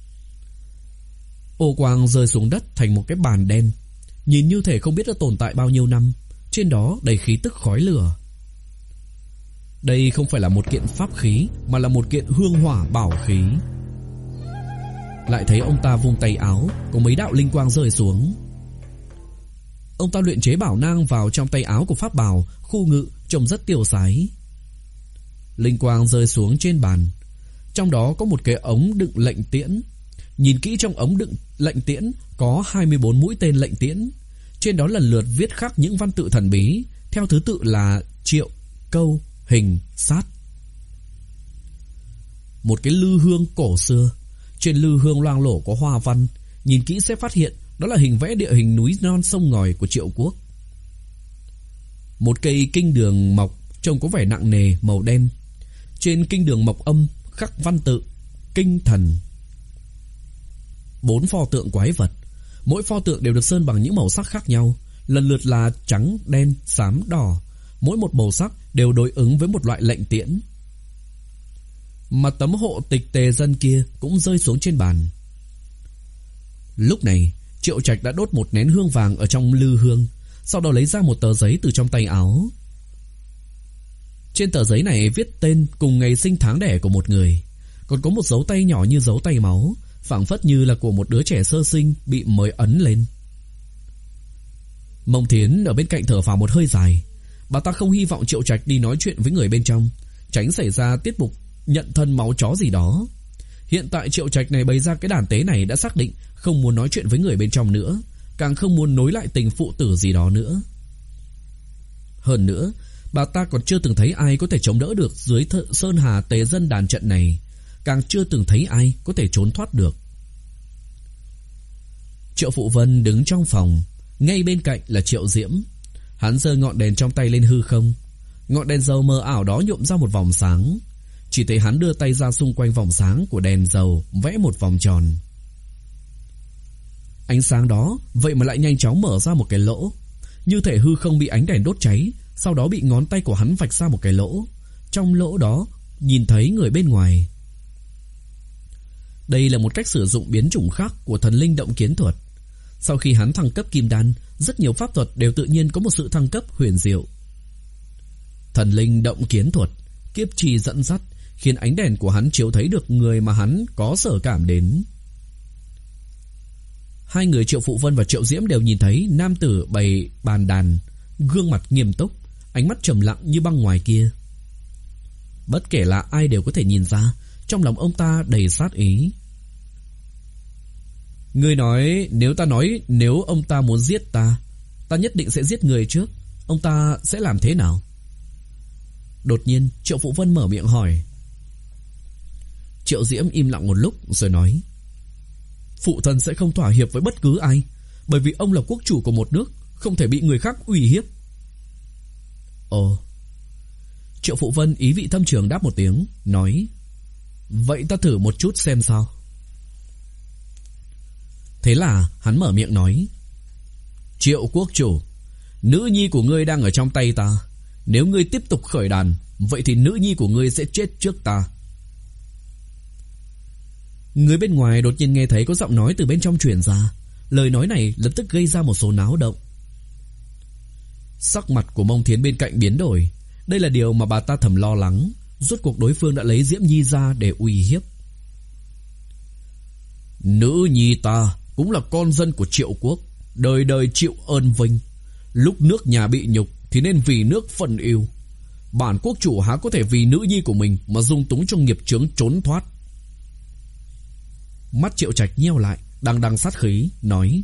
Ô quang rơi xuống đất thành một cái bàn đen, nhìn như thể không biết đã tồn tại bao nhiêu năm, trên đó đầy khí tức khói lửa. Đây không phải là một kiện pháp khí, mà là một kiện hương hỏa bảo khí. Lại thấy ông ta vung tay áo, có mấy đạo linh quang rơi xuống. Ông ta luyện chế bảo nang vào trong tay áo của pháp bào, khu ngự trông rất tiêu sái. Linh quang rơi xuống trên bàn, trong đó có một cái ống đựng lệnh tiễn. Nhìn kỹ trong ống đựng lệnh tiễn có hai mươi bốn mũi tên lệnh tiễn, trên đó lần lượt viết khắc những văn tự thần bí, theo thứ tự là triệu, câu, hình, sát. Một cái lư hương cổ xưa, trên lư hương loang lổ có hoa văn, nhìn kỹ sẽ phát hiện đó là hình vẽ địa hình núi non sông ngòi của Triệu Quốc. Một cây kinh đường mộc trông có vẻ nặng nề, màu đen. Trên kinh đường mộc âm khắc văn tự kinh thần. Bốn pho tượng quái vật, mỗi pho tượng đều được sơn bằng những màu sắc khác nhau, lần lượt là trắng, đen, xám, đỏ. Mỗi một màu sắc đều đối ứng với một loại lệnh tiễn. Mà tấm hộ tịch tề dân kia cũng rơi xuống trên bàn. Lúc này Triệu Trạch đã đốt một nén hương vàng ở trong lư hương, sau đó lấy ra một tờ giấy từ trong tay áo. Trên tờ giấy này viết tên cùng ngày sinh tháng đẻ của một người, còn có một dấu tay nhỏ như dấu tay máu, phảng phất như là của một đứa trẻ sơ sinh bị mới ấn lên. Mông Thiến ở bên cạnh thở phào một hơi dài. Bà ta không hy vọng Triệu Trạch đi nói chuyện với người bên trong, tránh xảy ra tiết mục nhận thân máu chó gì đó. Hiện tại Triệu Trạch này bày ra cái đàn tế này đã xác định không muốn nói chuyện với người bên trong nữa, càng không muốn nối lại tình phụ tử gì đó nữa. Hơn nữa, bà ta còn chưa từng thấy ai có thể chống đỡ được dưới thợ sơn hà tế dân đàn trận này, càng chưa từng thấy ai có thể trốn thoát được. Triệu Phụ Vân đứng trong phòng, ngay bên cạnh là Triệu Diễm. Hắn giơ ngọn đèn trong tay lên hư không. Ngọn đèn dầu mờ ảo đó nhuộm ra một vòng sáng. Chỉ thấy hắn đưa tay ra xung quanh vòng sáng của đèn dầu, vẽ một vòng tròn. Ánh sáng đó vậy mà lại nhanh chóng mở ra một cái lỗ, như thể hư không bị ánh đèn đốt cháy, sau đó bị ngón tay của hắn vạch ra một cái lỗ. Trong lỗ đó nhìn thấy người bên ngoài. Đây là một cách sử dụng biến chủng khác của thần linh động kiến thuật. Sau khi hắn thăng cấp kim đan, rất nhiều pháp thuật đều tự nhiên có một sự thăng cấp huyền diệu. Thần linh động kiến thuật, kiếp chi dẫn dắt, khiến ánh đèn của hắn chiếu thấy được người mà hắn có sở cảm đến. Hai người Triệu Phụ Vân và Triệu Diễm đều nhìn thấy nam tử bày bàn đàn, gương mặt nghiêm túc, ánh mắt trầm lặng như băng ngoài kia. Bất kể là ai đều có thể nhìn ra, trong lòng ông ta đầy sát ý. Người nói nếu ta nói nếu ông ta muốn giết ta, ta nhất định sẽ giết người trước, ông ta sẽ làm thế nào? Đột nhiên Triệu Phụ Vân mở miệng hỏi. Triệu Diễm im lặng một lúc rồi nói: Phụ thân sẽ không thỏa hiệp với bất cứ ai, bởi vì ông là quốc chủ của một nước, không thể bị người khác uy hiếp. Ồ. Triệu Phụ Vân ý vị thâm trường đáp một tiếng, nói: Vậy ta thử một chút xem sao. Thế là hắn mở miệng nói: Triệu quốc chủ, nữ nhi của ngươi đang ở trong tay ta. Nếu ngươi tiếp tục khởi đàn, vậy thì nữ nhi của ngươi sẽ chết trước ta. Người bên ngoài đột nhiên nghe thấy có giọng nói từ bên trong truyền ra. Lời nói này lập tức gây ra một số náo động. Sắc mặt của Mông Thiến bên cạnh biến đổi. Đây là điều mà bà ta thầm lo lắng. Rốt cuộc đối phương đã lấy Diễm Nhi ra để uy hiếp. Nữ nhi ta cũng là con dân của Triệu quốc, đời đời chịu ơn vinh. Lúc nước nhà bị nhục thì nên vì nước phân yêu. Bản quốc chủ há có thể vì nữ nhi của mình mà dung túng cho nghiệp chướng trốn thoát. Mắt Triệu Trạch nheo lại, đằng đằng sát khí, nói: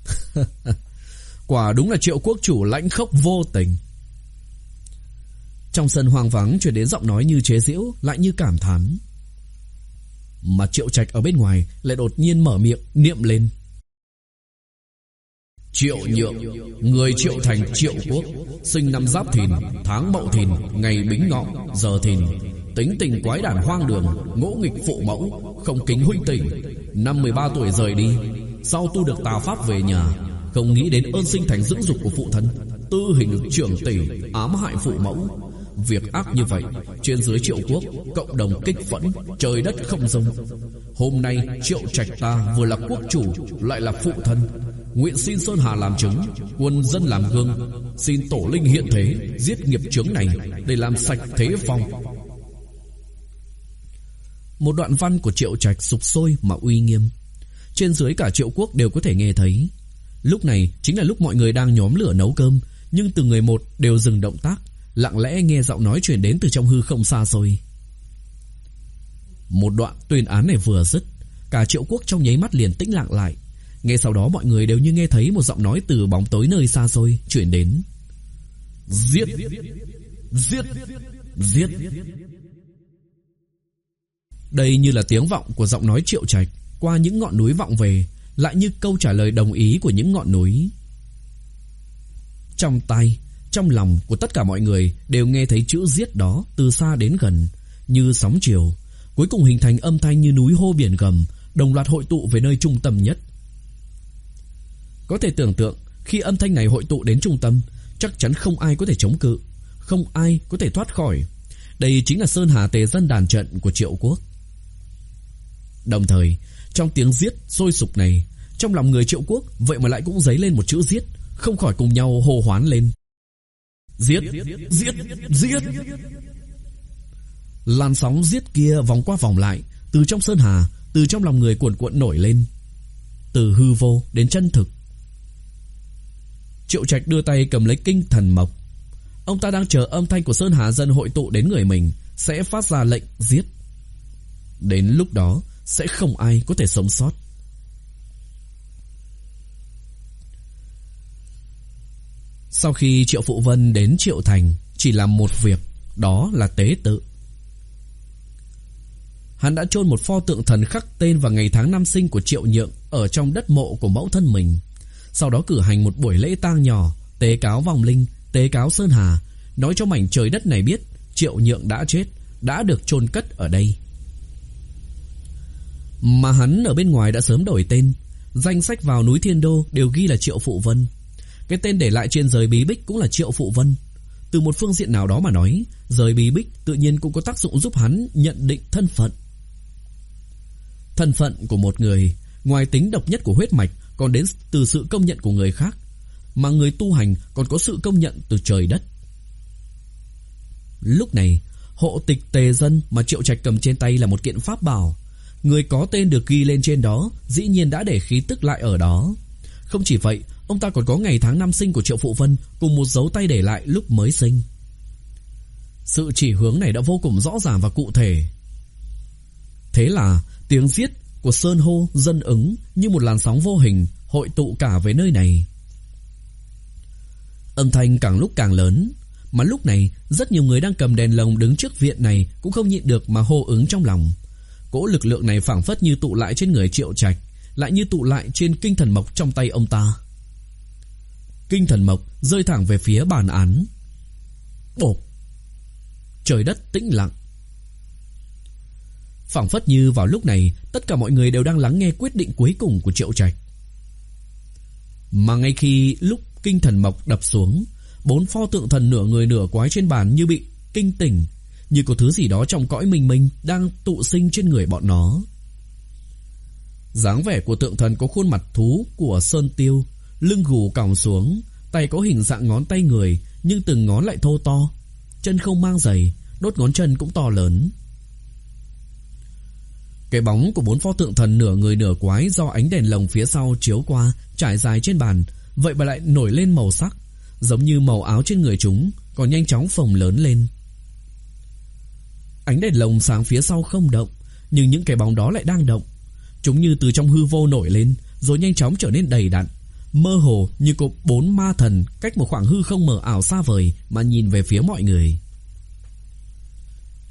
Quả đúng là Triệu quốc chủ lãnh khốc vô tình. Trong sân hoang vắng truyền đến giọng nói như chế giễu lại như cảm thán. Mà Triệu Trạch ở bên ngoài lại đột nhiên mở miệng niệm lên. Triệu Nhượng, người Triệu Thành Triệu Quốc, sinh năm Giáp Thìn, tháng Mậu Thìn, ngày Bính Ngọ, giờ Thìn, tính tình quái đản hoang đường, ngỗ nghịch phụ mẫu, không kính huynh tỷ. Năm mười ba tuổi rời đi, sau tu được tà pháp về nhà, không nghĩ đến ơn sinh thành dưỡng dục của phụ thân, tư hình trưởng tỷ, ám hại phụ mẫu. Việc ác như vậy, trên dưới Triệu Quốc cộng đồng kích phẫn, trời đất không dung. Hôm nay Triệu Trạch ta vừa là quốc chủ, lại là phụ thân, nguyện xin Sơn Hà làm chứng, quân dân làm gương, xin tổ linh hiện thế, giết nghiệp chướng này để làm sạch thế phong. Một đoạn văn của Triệu Trạch sục sôi mà uy nghiêm, trên dưới cả Triệu Quốc đều có thể nghe thấy. Lúc này chính là lúc mọi người đang nhóm lửa nấu cơm, nhưng từng người một đều dừng động tác, lặng lẽ nghe giọng nói truyền đến từ trong hư không xa xôi. Một đoạn tuyên án này vừa dứt, cả Triệu Quốc trong nháy mắt liền tĩnh lặng lại. Ngay sau đó mọi người đều như nghe thấy một giọng nói từ bóng tối nơi xa xôi truyền đến. Giết! Giết! Giết! Đây như là tiếng vọng của giọng nói Triệu Trạch qua những ngọn núi vọng về, lại như câu trả lời đồng ý của những ngọn núi. Trong tai, trong lòng của tất cả mọi người đều nghe thấy chữ giết đó từ xa đến gần, như sóng chiều, cuối cùng hình thành âm thanh như núi hô biển gầm, đồng loạt hội tụ về nơi trung tâm nhất. Có thể tưởng tượng, khi âm thanh này hội tụ đến trung tâm, chắc chắn không ai có thể chống cự, không ai có thể thoát khỏi. Đây chính là Sơn Hà Tề Dân đàn trận của Triệu Quốc. Đồng thời, trong tiếng giết sôi sục này, trong lòng người Triệu Quốc vậy mà lại cũng dấy lên một chữ giết, không khỏi cùng nhau hô hoán lên. Giết! Giết! Giết! Làn sóng giết kia vòng qua vòng lại, từ trong sơn hà, từ trong lòng người cuồn cuộn nổi lên, từ hư vô đến chân thực. Triệu Trạch đưa tay cầm lấy kinh thần mộc. Ông ta đang chờ âm thanh của sơn hà dân hội tụ đến người mình, sẽ phát ra lệnh giết. Đến lúc đó sẽ không ai có thể sống sót. Sau khi Triệu Phụ Vân đến Triệu Thành, chỉ làm một việc, đó là tế tự. Hắn đã chôn một pho tượng thần khắc tên và ngày tháng năm sinh của Triệu Nhượng ở trong đất mộ của mẫu thân mình. Sau đó cử hành một buổi lễ tang nhỏ, tế cáo vong linh, tế cáo sơn hà, nói cho mảnh trời đất này biết Triệu Nhượng đã chết, đã được chôn cất ở đây. Mà hắn ở bên ngoài đã sớm đổi tên, danh sách vào núi Thiên Đô đều ghi là Triệu Phụ Vân. Cái tên để lại trên rời bí bích cũng là Triệu Phụ Vân. Từ một phương diện nào đó mà nói, rời bí bích tự nhiên cũng có tác dụng giúp hắn nhận định thân phận. Thân phận của một người, ngoài tính độc nhất của huyết mạch, còn đến từ sự công nhận của người khác. Mà người tu hành còn có sự công nhận từ trời đất. Lúc này, hộ tịch Tề Dân mà Triệu Trạch cầm trên tay là một kiện pháp bảo. Người có tên được ghi lên trên đó dĩ nhiên đã để khí tức lại ở đó. Không chỉ vậy, ông ta còn có ngày tháng năm sinh của Triệu Phụ Vân cùng một dấu tay để lại lúc mới sinh. Sự chỉ hướng này đã vô cùng rõ ràng và cụ thể. Thế là tiếng giết của sơn hô dân ứng như một làn sóng vô hình hội tụ cả về nơi này. Âm thanh càng lúc càng lớn, mà lúc này rất nhiều người đang cầm đèn lồng đứng trước viện này cũng không nhịn được mà hô ứng trong lòng. Cỗ lực lượng này phảng phất như tụ lại trên người Triệu Trạch, lại như tụ lại trên kinh thần mộc trong tay ông ta. Kinh thần mộc rơi thẳng về phía bàn án. Bộp! Trời đất tĩnh lặng. Phảng phất như vào lúc này tất cả mọi người đều đang lắng nghe quyết định cuối cùng của Triệu Trạch. Mà ngay khi lúc kinh thần mộc đập xuống, bốn pho tượng thần nửa người nửa quái trên bàn như bị kinh tỉnh, như có thứ gì đó trong cõi minh minh đang tụ sinh trên người bọn nó. Dáng vẻ của tượng thần có khuôn mặt thú của sơn tiêu, lưng gù còng xuống, tay có hình dạng ngón tay người, nhưng từng ngón lại thô to, chân không mang giày, đốt ngón chân cũng to lớn. Cái bóng của bốn pho tượng thần nửa người nửa quái do ánh đèn lồng phía sau chiếu qua trải dài trên bàn, vậy mà lại nổi lên màu sắc, giống như màu áo trên người chúng, còn nhanh chóng phồng lớn lên. Ánh đèn lồng sáng phía sau không động, nhưng những cái bóng đó lại đang động. Chúng như từ trong hư vô nổi lên, rồi nhanh chóng trở nên đầy đặn, mơ hồ như có bốn ma thần cách một khoảng hư không mờ ảo xa vời mà nhìn về phía mọi người.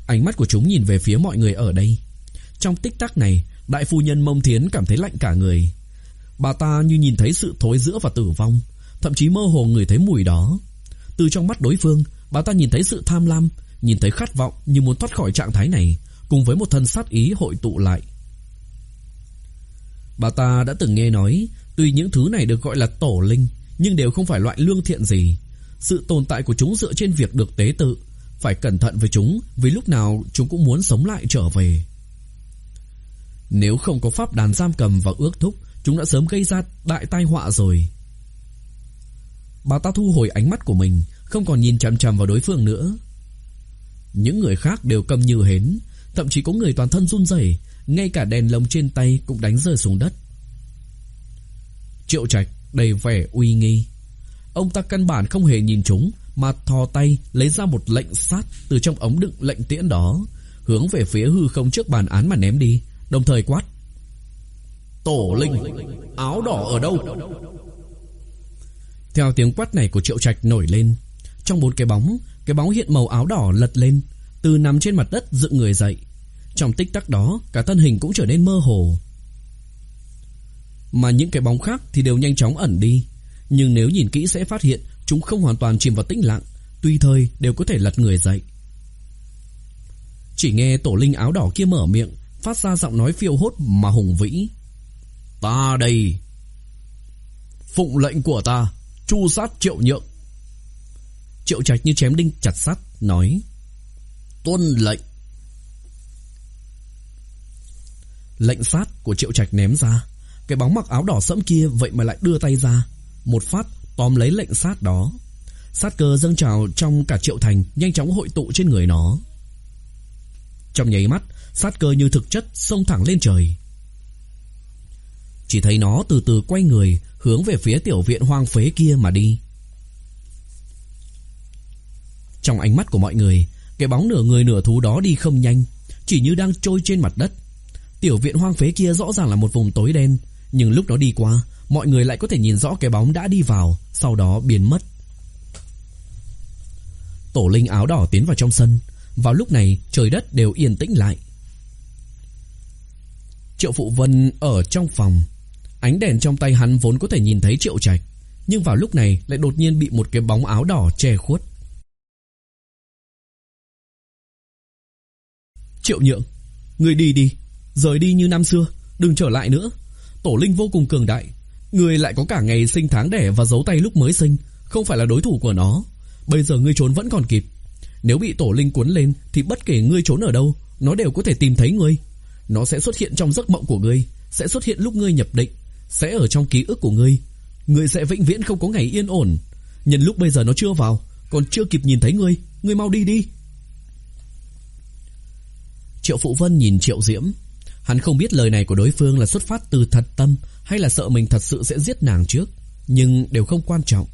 Ánh mắt của chúng nhìn về phía mọi người ở đây. Trong tích tắc này, đại phu nhân Mông Thiến cảm thấy lạnh cả người. Bà ta như nhìn thấy sự thối rữa và tử vong, thậm chí mơ hồ ngửi thấy mùi đó. Từ trong mắt đối phương, bà ta nhìn thấy sự tham lam, nhìn thấy khát vọng như muốn thoát khỏi trạng thái này, cùng với một thân sát ý hội tụ lại. Bà ta đã từng nghe nói, tuy những thứ này được gọi là tổ linh, nhưng đều không phải loại lương thiện gì. Sự tồn tại của chúng dựa trên việc được tế tự, phải cẩn thận với chúng, vì lúc nào chúng cũng muốn sống lại trở về. Nếu không có pháp đàn giam cầm và ước thúc, chúng đã sớm gây ra đại tai họa rồi. Bà ta thu hồi ánh mắt của mình, không còn nhìn chằm chằm vào đối phương nữa. Những người khác đều câm như hến, thậm chí có người toàn thân run rẩy, ngay cả đèn lồng trên tay cũng đánh rơi xuống đất. Triệu Trạch đầy vẻ uy nghi. Ông ta căn bản không hề nhìn chúng, mà thò tay lấy ra một lệnh sát từ trong ống đựng lệnh tiễn đó, hướng về phía hư không trước bàn án mà ném đi, đồng thời quát: Tổ linh, áo đỏ ở đâu? Theo tiếng quát này của Triệu Trạch nổi lên, trong bốn cái bóng, cái bóng hiện màu áo đỏ lật lên, từ nằm trên mặt đất dựng người dậy. Trong tích tắc đó, cả thân hình cũng trở nên mơ hồ. Mà những cái bóng khác thì đều nhanh chóng ẩn đi, nhưng nếu nhìn kỹ sẽ phát hiện chúng không hoàn toàn chìm vào tĩnh lặng, tùy thời đều có thể lật người dậy. Chỉ nghe tổ linh áo đỏ kia mở miệng, phát ra giọng nói phiêu hốt mà hùng vĩ: Ta đây, phụng lệnh của ta, tru sát Triệu Nhượng. Triệu Trạch như chém đinh chặt sắt, nói: Tuân lệnh. Lệnh sát của Triệu Trạch ném ra, cái bóng mặc áo đỏ sẫm kia vậy mà lại đưa tay ra, một phát tóm lấy lệnh sát đó. Sát cơ dâng trào trong cả Triệu Thành nhanh chóng hội tụ trên người nó. Trong nháy mắt, sát cơ như thực chất xông thẳng lên trời. Chỉ thấy nó từ từ quay người, hướng về phía tiểu viện hoang phế kia mà đi. Trong ánh mắt của mọi người, cái bóng nửa người nửa thú đó đi không nhanh, chỉ như đang trôi trên mặt đất. Tiểu viện hoang phế kia rõ ràng là một vùng tối đen, nhưng lúc nó đi qua, mọi người lại có thể nhìn rõ cái bóng đã đi vào, sau đó biến mất. Tổ linh áo đỏ tiến vào trong sân. Vào lúc này, trời đất đều yên tĩnh lại. Triệu Phụ Vân ở trong phòng, ánh đèn trong tay hắn vốn có thể nhìn thấy Triệu Trạch, nhưng vào lúc này lại đột nhiên bị một cái bóng áo đỏ che khuất. Triệu Nhượng, người đi đi, rời đi như năm xưa, đừng trở lại nữa. Tổ linh vô cùng cường đại, người lại có cả ngày sinh tháng đẻ và dấu tay lúc mới sinh, không phải là đối thủ của nó. Bây giờ ngươi trốn vẫn còn kịp. Nếu bị tổ linh cuốn lên thì bất kể ngươi trốn ở đâu, nó đều có thể tìm thấy ngươi. Nó sẽ xuất hiện trong giấc mộng của ngươi, sẽ xuất hiện lúc ngươi nhập định, sẽ ở trong ký ức của ngươi. Ngươi sẽ vĩnh viễn không có ngày yên ổn. Nhân lúc bây giờ nó chưa vào, còn chưa kịp nhìn thấy ngươi, ngươi mau đi đi. Triệu Phụ Vân nhìn Triệu Diễm. Hắn không biết lời này của đối phương là xuất phát từ thật tâm hay là sợ mình thật sự sẽ giết nàng trước, nhưng đều không quan trọng.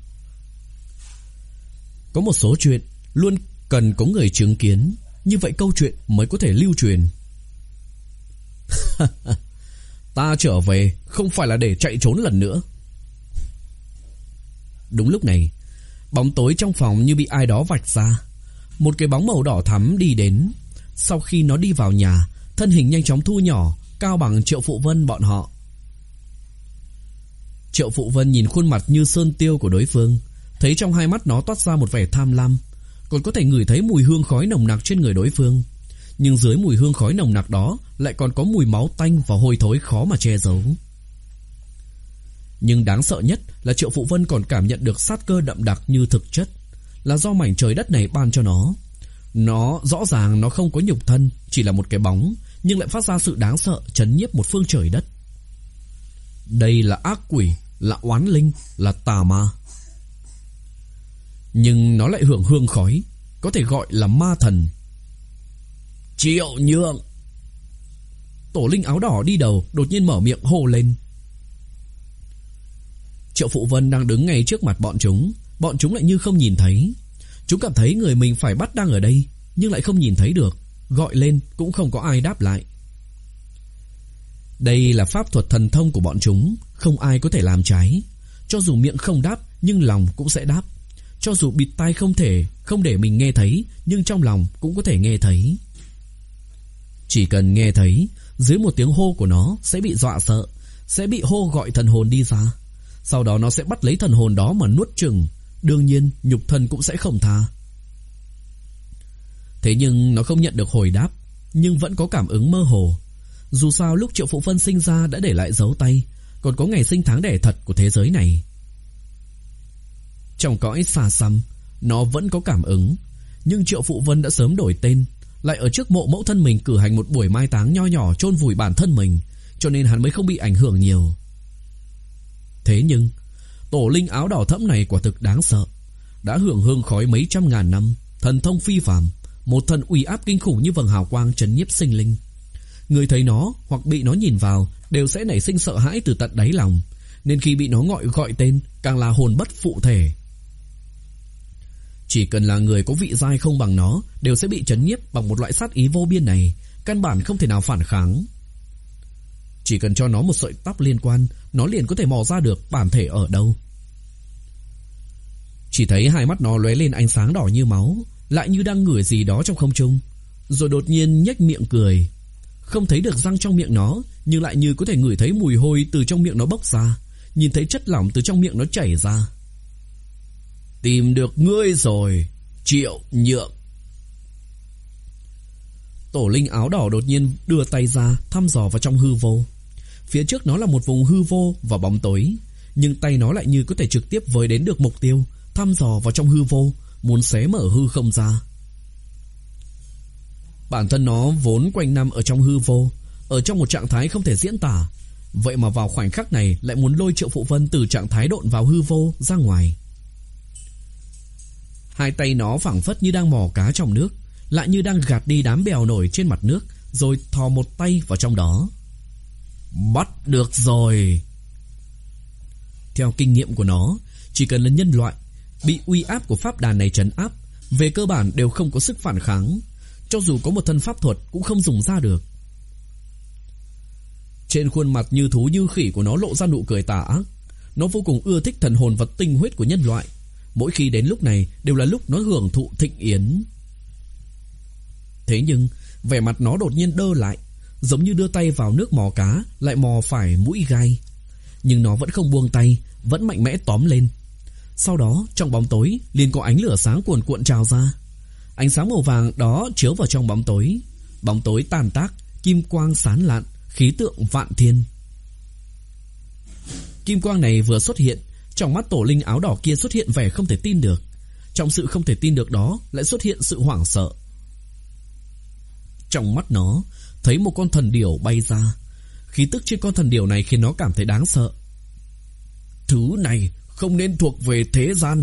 Có một số chuyện luôn cần có người chứng kiến, như vậy câu chuyện mới có thể lưu truyền. Ta trở về không phải là để chạy trốn lần nữa. Đúng lúc này, bóng tối trong phòng như bị ai đó vạch ra. Một cái bóng màu đỏ thắm đi đến. Sau khi nó đi vào nhà, thân hình nhanh chóng thu nhỏ, cao bằng Triệu Phụ Vân bọn họ. Triệu Phụ Vân nhìn khuôn mặt như sơn tiêu của đối phương, thấy trong hai mắt nó toát ra một vẻ tham lam, còn có thể ngửi thấy mùi hương khói nồng nặc trên người đối phương. Nhưng dưới mùi hương khói nồng nặc đó lại còn có mùi máu tanh và hôi thối khó mà che giấu. Nhưng đáng sợ nhất là Triệu Phụ Vân còn cảm nhận được sát cơ đậm đặc như thực chất, là do mảnh trời đất này ban cho nó. Nó rõ ràng nó không có nhục thân, chỉ là một cái bóng, nhưng lại phát ra sự đáng sợ trấn nhiếp một phương trời đất. Đây là ác quỷ, là oán linh, là tà ma. Nhưng nó lại hưởng hương khói, có thể gọi là ma thần. Triệu Nhượng! Tổ linh áo đỏ đi đầu đột nhiên mở miệng hô lên. Triệu Phụ Vân đang đứng ngay trước mặt bọn chúng, bọn chúng lại như không nhìn thấy. Chúng cảm thấy người mình phải bắt đang ở đây, nhưng lại không nhìn thấy được, gọi lên cũng không có ai đáp lại. Đây là pháp thuật thần thông của bọn chúng, không ai có thể làm trái. Cho dù miệng không đáp, nhưng lòng cũng sẽ đáp. Cho dù bịt tai không thể, không để mình nghe thấy, nhưng trong lòng cũng có thể nghe thấy. Chỉ cần nghe thấy, dưới một tiếng hô của nó sẽ bị dọa sợ, sẽ bị hô gọi thần hồn đi ra. Sau đó nó sẽ bắt lấy thần hồn đó mà nuốt chửng. Đương nhiên nhục thân cũng sẽ không tha. Thế nhưng nó không nhận được hồi đáp, nhưng vẫn có cảm ứng mơ hồ. Dù sao lúc Triệu Phụ Vân sinh ra đã để lại dấu tay, còn có ngày sinh tháng đẻ thật của thế giới này. Trong cõi xa xăm, nó vẫn có cảm ứng. Nhưng Triệu Phụ Vân đã sớm đổi tên, lại ở trước mộ mẫu thân mình cử hành một buổi mai táng nho nhỏ chôn vùi bản thân mình, cho nên hắn mới không bị ảnh hưởng nhiều. Thế nhưng tổ linh áo đỏ thẫm này quả thực đáng sợ. Đã hưởng hương khói mấy trăm ngàn năm, thần thông phi phàm, một thần uy áp kinh khủng như vầng hào quang trấn nhiếp sinh linh. Người thấy nó hoặc bị nó nhìn vào đều sẽ nảy sinh sợ hãi từ tận đáy lòng, nên khi bị nó gọi gọi tên càng là hồn bất phụ thể. Chỉ cần là người có vị giai không bằng nó đều sẽ bị trấn nhiếp bằng một loại sát ý vô biên này, căn bản không thể nào phản kháng. Chỉ cần cho nó một sợi tóc liên quan, nó liền có thể mò ra được bản thể ở đâu. Chỉ thấy hai mắt nó lóe lên ánh sáng đỏ như máu, lại như đang ngửi gì đó trong không trung, rồi đột nhiên nhếch miệng cười. Không thấy được răng trong miệng nó, nhưng lại như có thể ngửi thấy mùi hôi từ trong miệng nó bốc ra, nhìn thấy chất lỏng từ trong miệng nó chảy ra. Tìm được ngươi rồi, Triệu Nhượng. Tổ linh áo đỏ đột nhiên đưa tay ra thăm dò vào trong hư vô. Phía trước nó là một vùng hư vô và bóng tối, nhưng tay nó lại như có thể trực tiếp với đến được mục tiêu, thăm dò vào trong hư vô, muốn xé mở hư không ra. Bản thân nó vốn quanh năm ở trong hư vô, ở trong một trạng thái không thể diễn tả, vậy mà vào khoảnh khắc này lại muốn lôi Triệu Phụ Vân từ trạng thái độn vào hư vô ra ngoài. Hai tay nó phảng phất như đang mò cá trong nước, lại như đang gạt đi đám bèo nổi trên mặt nước, rồi thò một tay vào trong đó. Bắt được rồi. Theo kinh nghiệm của nó, chỉ cần là nhân loại bị uy áp của pháp đàn này trấn áp, về cơ bản đều không có sức phản kháng, cho dù có một thân pháp thuật cũng không dùng ra được. Trên khuôn mặt như thú như khỉ của nó lộ ra nụ cười tà ác. Nó vô cùng ưa thích thần hồn vật tinh huyết của nhân loại. Mỗi khi đến lúc này đều là lúc nó hưởng thụ thịnh yến. Thế nhưng vẻ mặt nó đột nhiên đơ lại, giống như đưa tay vào nước mò cá lại mò phải mũi gai. Nhưng nó vẫn không buông tay, vẫn mạnh mẽ tóm lên. Sau đó trong bóng tối liền có ánh lửa sáng cuồn cuộn trào ra. Ánh sáng màu vàng đó chiếu vào trong bóng tối. Bóng tối tàn tác, kim quang sáng lạn, khí tượng vạn thiên. Kim quang này vừa xuất hiện, trong mắt tổ linh áo đỏ kia xuất hiện vẻ không thể tin được. Trong sự không thể tin được đó lại xuất hiện sự hoảng sợ. Trong mắt nó thấy một con thần điểu bay ra. Khí tức trên con thần điểu này khiến nó cảm thấy đáng sợ. Thứ này không nên thuộc về thế gian.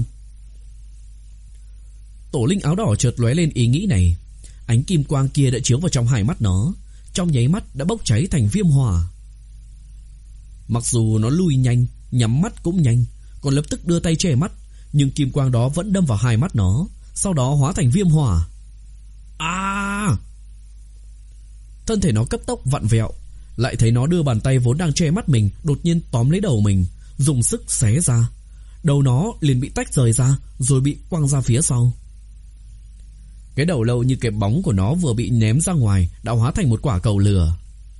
Tổ linh áo đỏ chợt lóe lên ý nghĩ này. Ánh kim quang kia đã chiếu vào trong hai mắt nó, trong nháy mắt đã bốc cháy thành viêm hỏa. Mặc dù nó lui nhanh, nhắm mắt cũng nhanh, còn lập tức đưa tay che mắt, nhưng kim quang đó vẫn đâm vào hai mắt nó, sau đó hóa thành viêm hỏa. À! Thân thể nó cấp tốc vặn vẹo, lại thấy nó đưa bàn tay vốn đang che mắt mình đột nhiên tóm lấy đầu mình, dùng sức xé ra. Đầu nó liền bị tách rời ra, rồi bị quăng ra phía sau. Cái đầu lâu như cái bóng của nó vừa bị ném ra ngoài đã hóa thành một quả cầu lửa.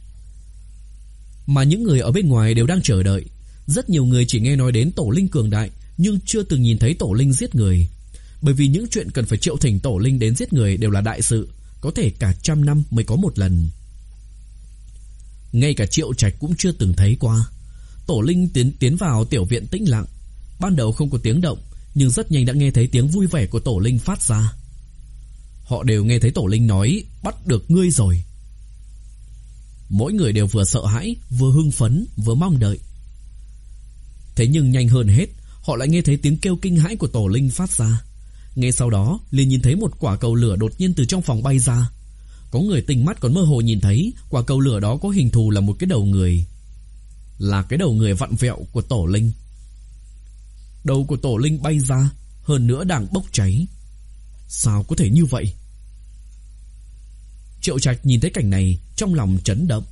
Mà những người ở bên ngoài đều đang chờ đợi. Rất nhiều người chỉ nghe nói đến tổ linh cường đại, nhưng chưa từng nhìn thấy tổ linh giết người. Bởi vì những chuyện cần phải triệu thỉnh tổ linh đến giết người đều là đại sự, có thể cả trăm năm mới có một lần. Ngay cả Triệu Trạch cũng chưa từng thấy qua. Tổ linh tiến tiến vào tiểu viện tĩnh lặng. Ban đầu không có tiếng động, nhưng rất nhanh đã nghe thấy tiếng vui vẻ của tổ linh phát ra. Họ đều nghe thấy tổ linh nói bắt được ngươi rồi. Mỗi người đều vừa sợ hãi, vừa hưng phấn, vừa mong đợi. Thế nhưng nhanh hơn hết, họ lại nghe thấy tiếng kêu kinh hãi của tổ linh phát ra. Ngay sau đó liền nhìn thấy một quả cầu lửa đột nhiên từ trong phòng bay ra. Có người tinh mắt còn mơ hồ nhìn thấy quả cầu lửa đó có hình thù là một cái đầu người. Là cái đầu người vặn vẹo của tổ linh. Đầu của tổ linh bay ra, hơn nữa đang bốc cháy. Sao có thể như vậy? Triệu Trạch nhìn thấy cảnh này, trong lòng chấn động.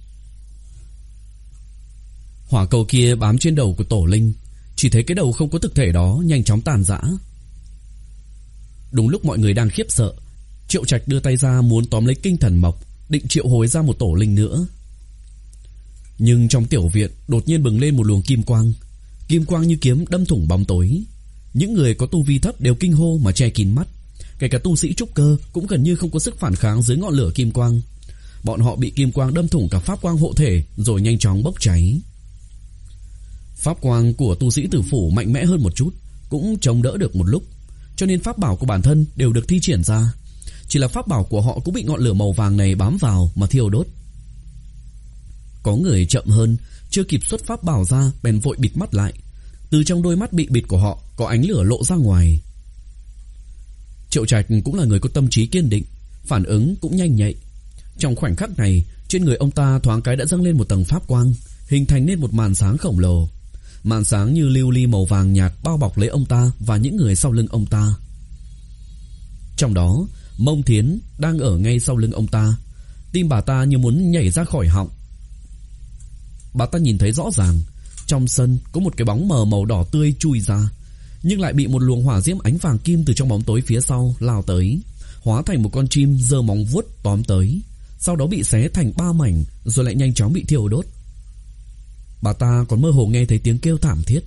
Hỏa cầu kia bám trên đầu của tổ linh, chỉ thấy cái đầu không có thực thể đó nhanh chóng tàn rã. Đúng lúc mọi người đang khiếp sợ, Triệu Trạch đưa tay ra muốn tóm lấy kinh thần mộc, định triệu hồi ra một tổ linh nữa. Nhưng trong tiểu viện đột nhiên bừng lên một luồng kim quang. Kim quang như kiếm đâm thủng bóng tối. Những người có tu vi thấp đều kinh hô mà che kín mắt. Kể cả tu sĩ trúc cơ cũng gần như không có sức phản kháng dưới ngọn lửa kim quang. Bọn họ bị kim quang đâm thủng cả pháp quang hộ thể, rồi nhanh chóng bốc cháy. Pháp quang của tu sĩ tử phủ mạnh mẽ hơn một chút, cũng chống đỡ được một lúc, cho nên pháp bảo của bản thân đều được thi triển ra. Chỉ là pháp bảo của họ cũng bị ngọn lửa màu vàng này bám vào mà thiêu đốt. Có người chậm hơn, chưa kịp xuất pháp bảo ra bèn vội bịt mắt lại. Từ trong đôi mắt bị bịt của họ có ánh lửa lộ ra ngoài. Triệu Trạch cũng là người có tâm trí kiên định, phản ứng cũng nhanh nhạy. Trong khoảnh khắc này, trên người ông ta thoáng cái đã dâng lên một tầng pháp quang, hình thành nên một màn sáng khổng lồ. Màn sáng như lưu ly màu vàng nhạt bao bọc lấy ông ta và những người sau lưng ông ta. Trong đó, Mông Thiến đang ở ngay sau lưng ông ta. Tim bà ta như muốn nhảy ra khỏi họng. Bà ta nhìn thấy rõ ràng, trong sân có một cái bóng mờ màu đỏ tươi chui ra, nhưng lại bị một luồng hỏa diễm ánh vàng kim từ trong bóng tối phía sau lao tới, hóa thành một con chim giơ móng vuốt tóm tới, sau đó bị xé thành ba mảnh rồi lại nhanh chóng bị thiêu đốt. Bà ta còn mơ hồ nghe thấy tiếng kêu thảm thiết.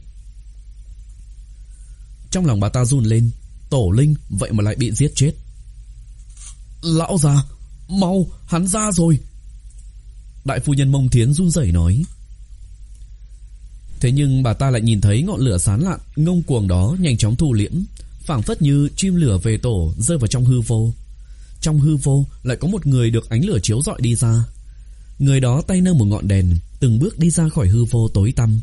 Trong lòng bà ta run lên, tổ linh vậy mà lại bị giết chết. Lão già, mau, hắn ra rồi. Đại phu nhân Mông Thiến run rẩy nói. Thế nhưng bà ta lại nhìn thấy ngọn lửa sán lạn ngông cuồng đó nhanh chóng thu liễm, phảng phất như chim lửa về tổ rơi vào trong hư vô. Trong hư vô lại có một người được ánh lửa chiếu rọi đi ra. Người đó tay nâng một ngọn đèn, từng bước đi ra khỏi hư vô tối tăm.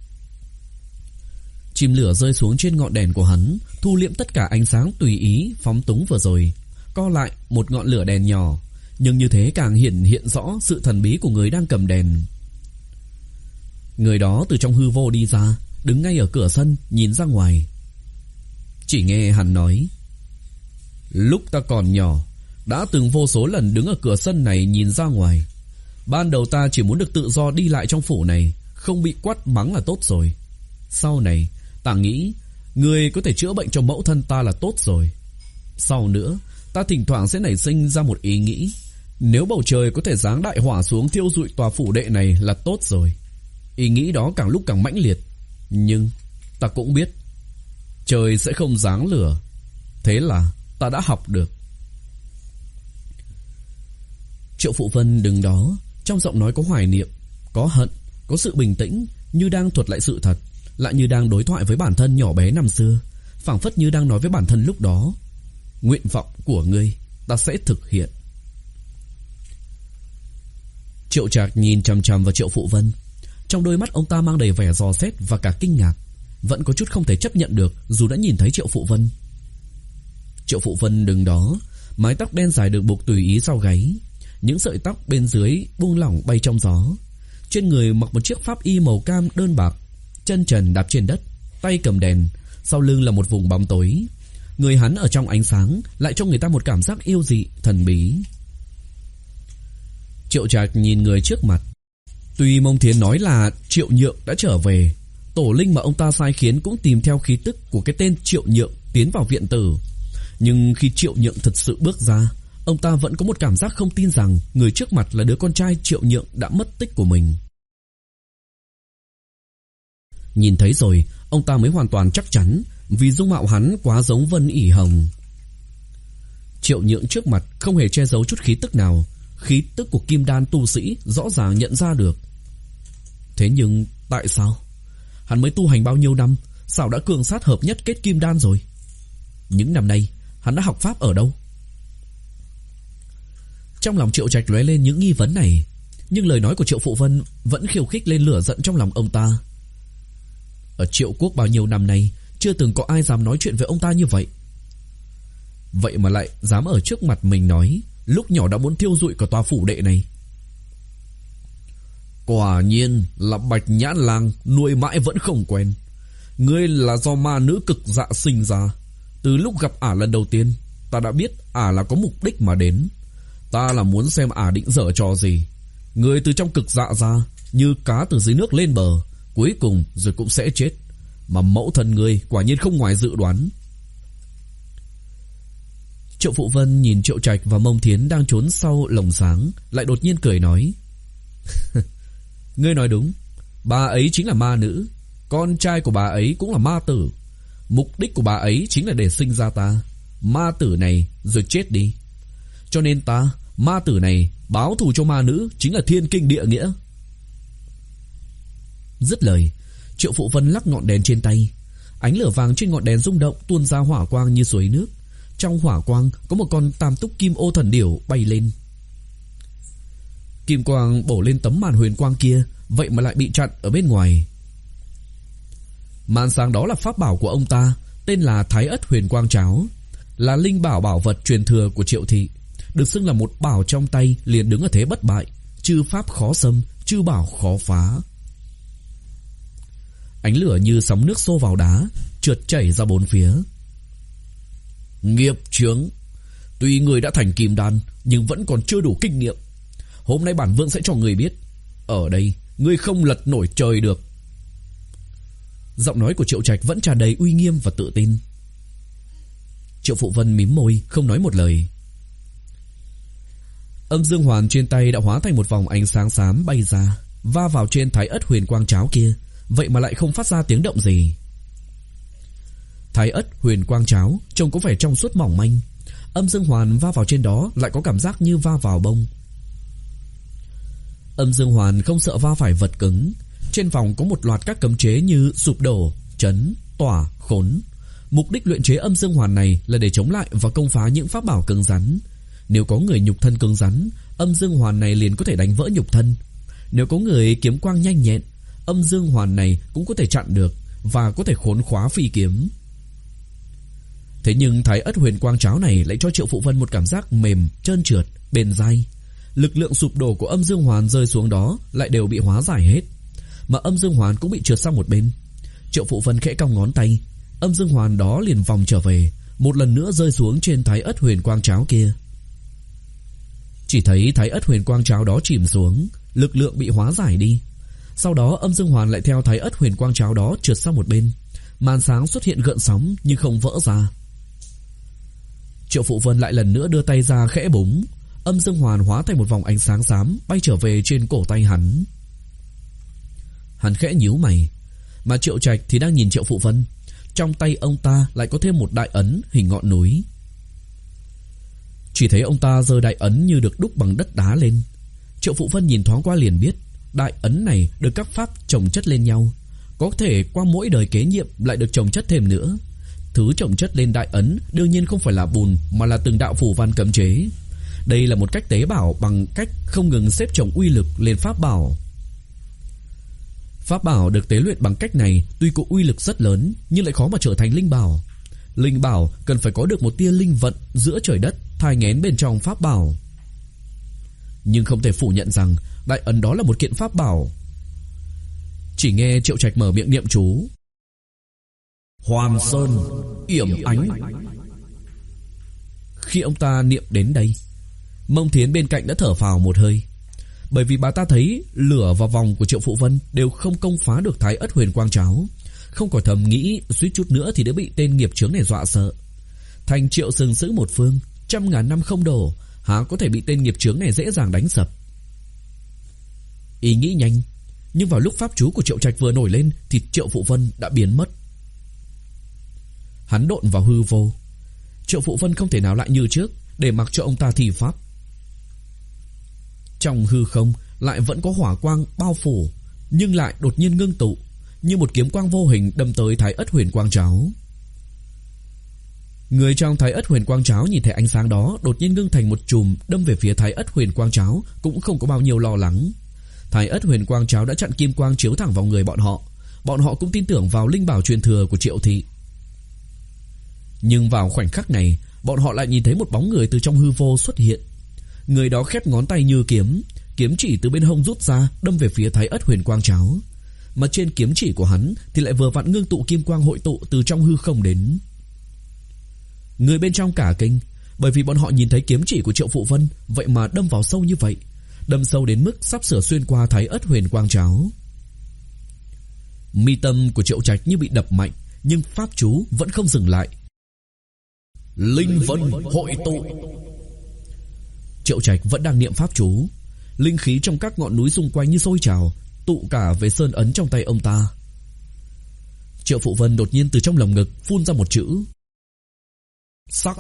Chim lửa rơi xuống trên ngọn đèn của hắn, thu liễm tất cả ánh sáng tùy ý phóng túng vừa rồi, co lại một ngọn lửa đèn nhỏ, nhưng như thế càng hiện hiện rõ sự thần bí của người đang cầm đèn. Người đó từ trong hư vô đi ra, đứng ngay ở cửa sân nhìn ra ngoài. Chỉ nghe hắn nói: lúc ta còn nhỏ, đã từng vô số lần đứng ở cửa sân này nhìn ra ngoài. Ban đầu ta chỉ muốn được tự do đi lại trong phủ này, không bị quát mắng là tốt rồi. Sau này ta nghĩ người có thể chữa bệnh cho mẫu thân ta là tốt rồi. Sau nữa ta thỉnh thoảng sẽ nảy sinh ra một ý nghĩ, nếu bầu trời có thể giáng đại hỏa xuống thiêu rụi tòa phủ đệ này là tốt rồi. Ý nghĩ đó càng lúc càng mãnh liệt, nhưng ta cũng biết trời sẽ không giáng lửa. Thế là ta đã học được. Triệu Phụ Vân đứng đó, trong giọng nói có hoài niệm, có hận, có sự bình tĩnh, như đang thuật lại sự thật, lại như đang đối thoại với bản thân nhỏ bé năm xưa, phảng phất như đang nói với bản thân lúc đó: nguyện vọng của ngươi ta sẽ thực hiện. Triệu Trạch nhìn chằm chằm vào Triệu Phụ Vân. Trong đôi mắt ông ta mang đầy vẻ dò xét và cả kinh ngạc, vẫn có chút không thể chấp nhận được dù đã nhìn thấy Triệu Phụ Vân. Triệu Phụ Vân đứng đó, mái tóc đen dài được buộc tùy ý sau gáy, những sợi tóc bên dưới buông lỏng bay trong gió. Trên người mặc một chiếc pháp y màu cam đơn bạc, chân trần đạp trên đất, tay cầm đèn, sau lưng là một vùng bóng tối. Người hắn ở trong ánh sáng lại cho người ta một cảm giác yêu dị, thần bí. Triệu Trạch nhìn người trước mặt. Tuy Mông Thiến nói là Triệu Nhượng đã trở về, tổ linh mà ông ta sai khiến cũng tìm theo khí tức của cái tên Triệu Nhượng tiến vào viện tử, nhưng khi Triệu Nhượng thật sự bước ra, ông ta vẫn có một cảm giác không tin rằng người trước mặt là đứa con trai Triệu Nhượng đã mất tích của mình. Nhìn thấy rồi, ông ta mới hoàn toàn chắc chắn, vì dung mạo hắn quá giống Vân ỉ Hồng. Triệu Nhượng trước mặt không hề che giấu chút khí tức nào, khí tức của kim đan tu sĩ rõ ràng nhận ra được. Thế nhưng tại sao? Hắn mới tu hành bao nhiêu năm, sao đã cường sát hợp nhất kết kim đan rồi? Những năm nay hắn đã học pháp ở đâu? Trong lòng Triệu Trạch lóe lên những nghi vấn này, nhưng lời nói của Triệu Phụ Vân vẫn khiêu khích lên lửa giận trong lòng ông ta. Ở Triệu Quốc bao nhiêu năm nay, chưa từng có ai dám nói chuyện với ông ta như vậy. Vậy mà lại dám ở trước mặt mình nói lúc nhỏ đã muốn thiêu rụi cả tòa phủ đệ này. Quả nhiên là Bạch Nhãn Lang nuôi mãi vẫn không quen. Ngươi là do ma nữ cực dạ sinh ra. Từ lúc gặp ả lần đầu tiên, ta đã biết ả là có mục đích mà đến. Ta là muốn xem ả định dở trò gì. Ngươi từ trong cực dạ ra, như cá từ dưới nước lên bờ, cuối cùng rồi cũng sẽ chết. Mà mẫu thân ngươi quả nhiên không ngoài dự đoán. Triệu Phụ Vân nhìn Triệu Trạch và Mông Thiến đang trốn sau lồng sáng, lại đột nhiên cười nói: Ngươi nói đúng, bà ấy chính là ma nữ, con trai của bà ấy cũng là ma tử. Mục đích của bà ấy chính là để sinh ra ta, ma tử này, rồi chết đi. Cho nên ta, ma tử này, báo thù cho ma nữ chính là thiên kinh địa nghĩa. Dứt lời, Triệu Phụ Vân lắc ngọn đèn trên tay. Ánh lửa vàng trên ngọn đèn rung động, tuôn ra hỏa quang như suối nước. Trong hỏa quang có một con tam túc kim ô thần điểu bay lên. Kim quang bổ lên tấm màn huyền quang kia, vậy mà lại bị chặn ở bên ngoài. Màn sáng đó là pháp bảo của ông ta, tên là Thái Ất Huyền Quang Cháo, là linh bảo bảo vật truyền thừa của Triệu thị, được xưng là một bảo trong tay liền đứng ở thế bất bại, chư pháp khó xâm, chư bảo khó phá. Ánh lửa như sóng nước xô vào đá, trượt chảy ra bốn phía. Nghiệp chướng, tuy người đã thành kim đan nhưng vẫn còn chưa đủ kinh nghiệm. Hôm nay bản vương sẽ cho người biết, ở đây ngươi không lật nổi trời được. Giọng nói của Triệu Trạch vẫn tràn đầy uy nghiêm và tự tin. Triệu Phụ Vân mím môi, không nói một lời. Âm dương hoàn trên tay đã hóa thành một vòng ánh sáng xám bay ra, va vào trên Thái Ất Huyền Quang Cháo kia, vậy mà lại không phát ra tiếng động gì. Thái Ất Huyền Quang Cháo trông có vẻ trong suốt mỏng manh, âm dương hoàn va vào trên đó lại có cảm giác như va vào bông. Âm dương hoàn không sợ va phải vật cứng. Trên vòng có một loạt các cấm chế như sụp đổ, chấn, tỏa, khốn. Mục đích luyện chế âm dương hoàn này là để chống lại và công phá những pháp bảo cứng rắn. Nếu có người nhục thân cứng rắn, âm dương hoàn này liền có thể đánh vỡ nhục thân. Nếu có người kiếm quang nhanh nhẹn, âm dương hoàn này cũng có thể chặn được và có thể khốn khóa phi kiếm. Thế nhưng Thái Ất Huyền Quang Cháo này lại cho Triệu Phụ Vân một cảm giác mềm, trơn trượt, bền dai. Lực lượng sụp đổ của âm dương hoàn rơi xuống đó lại đều bị hóa giải hết, mà âm dương hoàn cũng bị trượt sang một bên. Triệu Phụ Vân khẽ cong ngón tay, âm dương hoàn đó liền vòng trở về, một lần nữa rơi xuống trên Thái Ất Huyền Quang Cháo kia. Chỉ thấy Thái Ất Huyền Quang Cháo đó chìm xuống, lực lượng bị hóa giải đi. Sau đó âm dương hoàn lại theo Thái Ất Huyền Quang Cháo đó trượt sang một bên. Màn sáng xuất hiện gợn sóng nhưng không vỡ ra. Triệu Phụ Vân lại lần nữa đưa tay ra khẽ búng, âm dương hoàn hóa thành một vòng ánh sáng xám bay trở về trên cổ tay hắn. Hắn khẽ nhíu mày, mà Triệu Trạch thì đang nhìn Triệu Phụ Vân. Trong tay ông ta lại có thêm một đại ấn hình ngọn núi. Chỉ thấy ông ta giơ đại ấn như được đúc bằng đất đá lên. Triệu Phụ Vân nhìn thoáng qua liền biết đại ấn này được các pháp chồng chất lên nhau, có thể qua mỗi đời kế nhiệm lại được chồng chất thêm nữa. Thứ chồng chất lên đại ấn đương nhiên không phải là bùn, mà là từng đạo phù văn cấm chế. Đây là một cách tế bảo bằng cách không ngừng xếp chồng uy lực lên pháp bảo. Pháp bảo được tế luyện bằng cách này tuy có uy lực rất lớn nhưng lại khó mà trở thành linh bảo. Linh bảo cần phải có được một tia linh vận giữa trời đất thai nghén bên trong pháp bảo. Nhưng không thể phủ nhận rằng đại ấn đó là một kiện pháp bảo. Chỉ nghe Triệu Trạch mở miệng niệm chú: Hoàn Sơn yểm ánh. Khi ông ta niệm đến đây, Mông Thiến bên cạnh đã thở phào một hơi, bởi vì bà ta thấy lửa và vòng của Triệu Phụ Vân đều không công phá được Thái Ất Huyền Quang Cháo, không khỏi thầm nghĩ suýt chút nữa thì đã bị tên nghiệp chướng này dọa sợ. Thành Triệu sừng sững một phương, trăm ngàn năm không đổ, há có thể bị tên nghiệp chướng này dễ dàng đánh sập. Ý nghĩ nhanh, nhưng vào lúc pháp chú của Triệu Trạch vừa nổi lên thì Triệu Phụ Vân đã biến mất. Hắn độn vào hư vô. Triệu Phụ Vân không thể nào lại như trước để mặc cho ông ta thi pháp. Trong hư không lại vẫn có hỏa quang bao phủ, nhưng lại đột nhiên ngưng tụ, như một kiếm quang vô hình đâm tới Thái Ất Huyền Quang Cháo. Người trong Thái Ất Huyền Quang Cháo nhìn thấy ánh sáng đó đột nhiên ngưng thành một chùm đâm về phía Thái Ất Huyền Quang Cháo, cũng không có bao nhiêu lo lắng. Thái Ất Huyền Quang Cháo đã chặn kim quang chiếu thẳng vào người bọn họ. Bọn họ cũng tin tưởng vào linh bảo truyền thừa của Triệu thị. Nhưng vào khoảnh khắc này, bọn họ lại nhìn thấy một bóng người từ trong hư vô xuất hiện. Người đó khép ngón tay như kiếm, kiếm chỉ từ bên hông rút ra đâm về phía Thái Ất Huyền Quang Cháo. Mà trên kiếm chỉ của hắn thì lại vừa vặn ngưng tụ kim quang hội tụ từ trong hư không đến. Người bên trong cả kinh, bởi vì bọn họ nhìn thấy kiếm chỉ của Triệu Phụ Vân vậy mà đâm vào sâu như vậy, đâm sâu đến mức sắp sửa xuyên qua Thái Ất Huyền Quang Cháo. Mi tâm của Triệu Trạch như bị đập mạnh, nhưng pháp chú vẫn không dừng lại. Linh vân hội tụ. Triệu Trạch vẫn đang niệm pháp chú. Linh khí trong các ngọn núi xung quanh như sôi trào, tụ cả về sơn ấn trong tay ông ta. Triệu Phụ Vân đột nhiên từ trong lồng ngực phun ra một chữ sắc.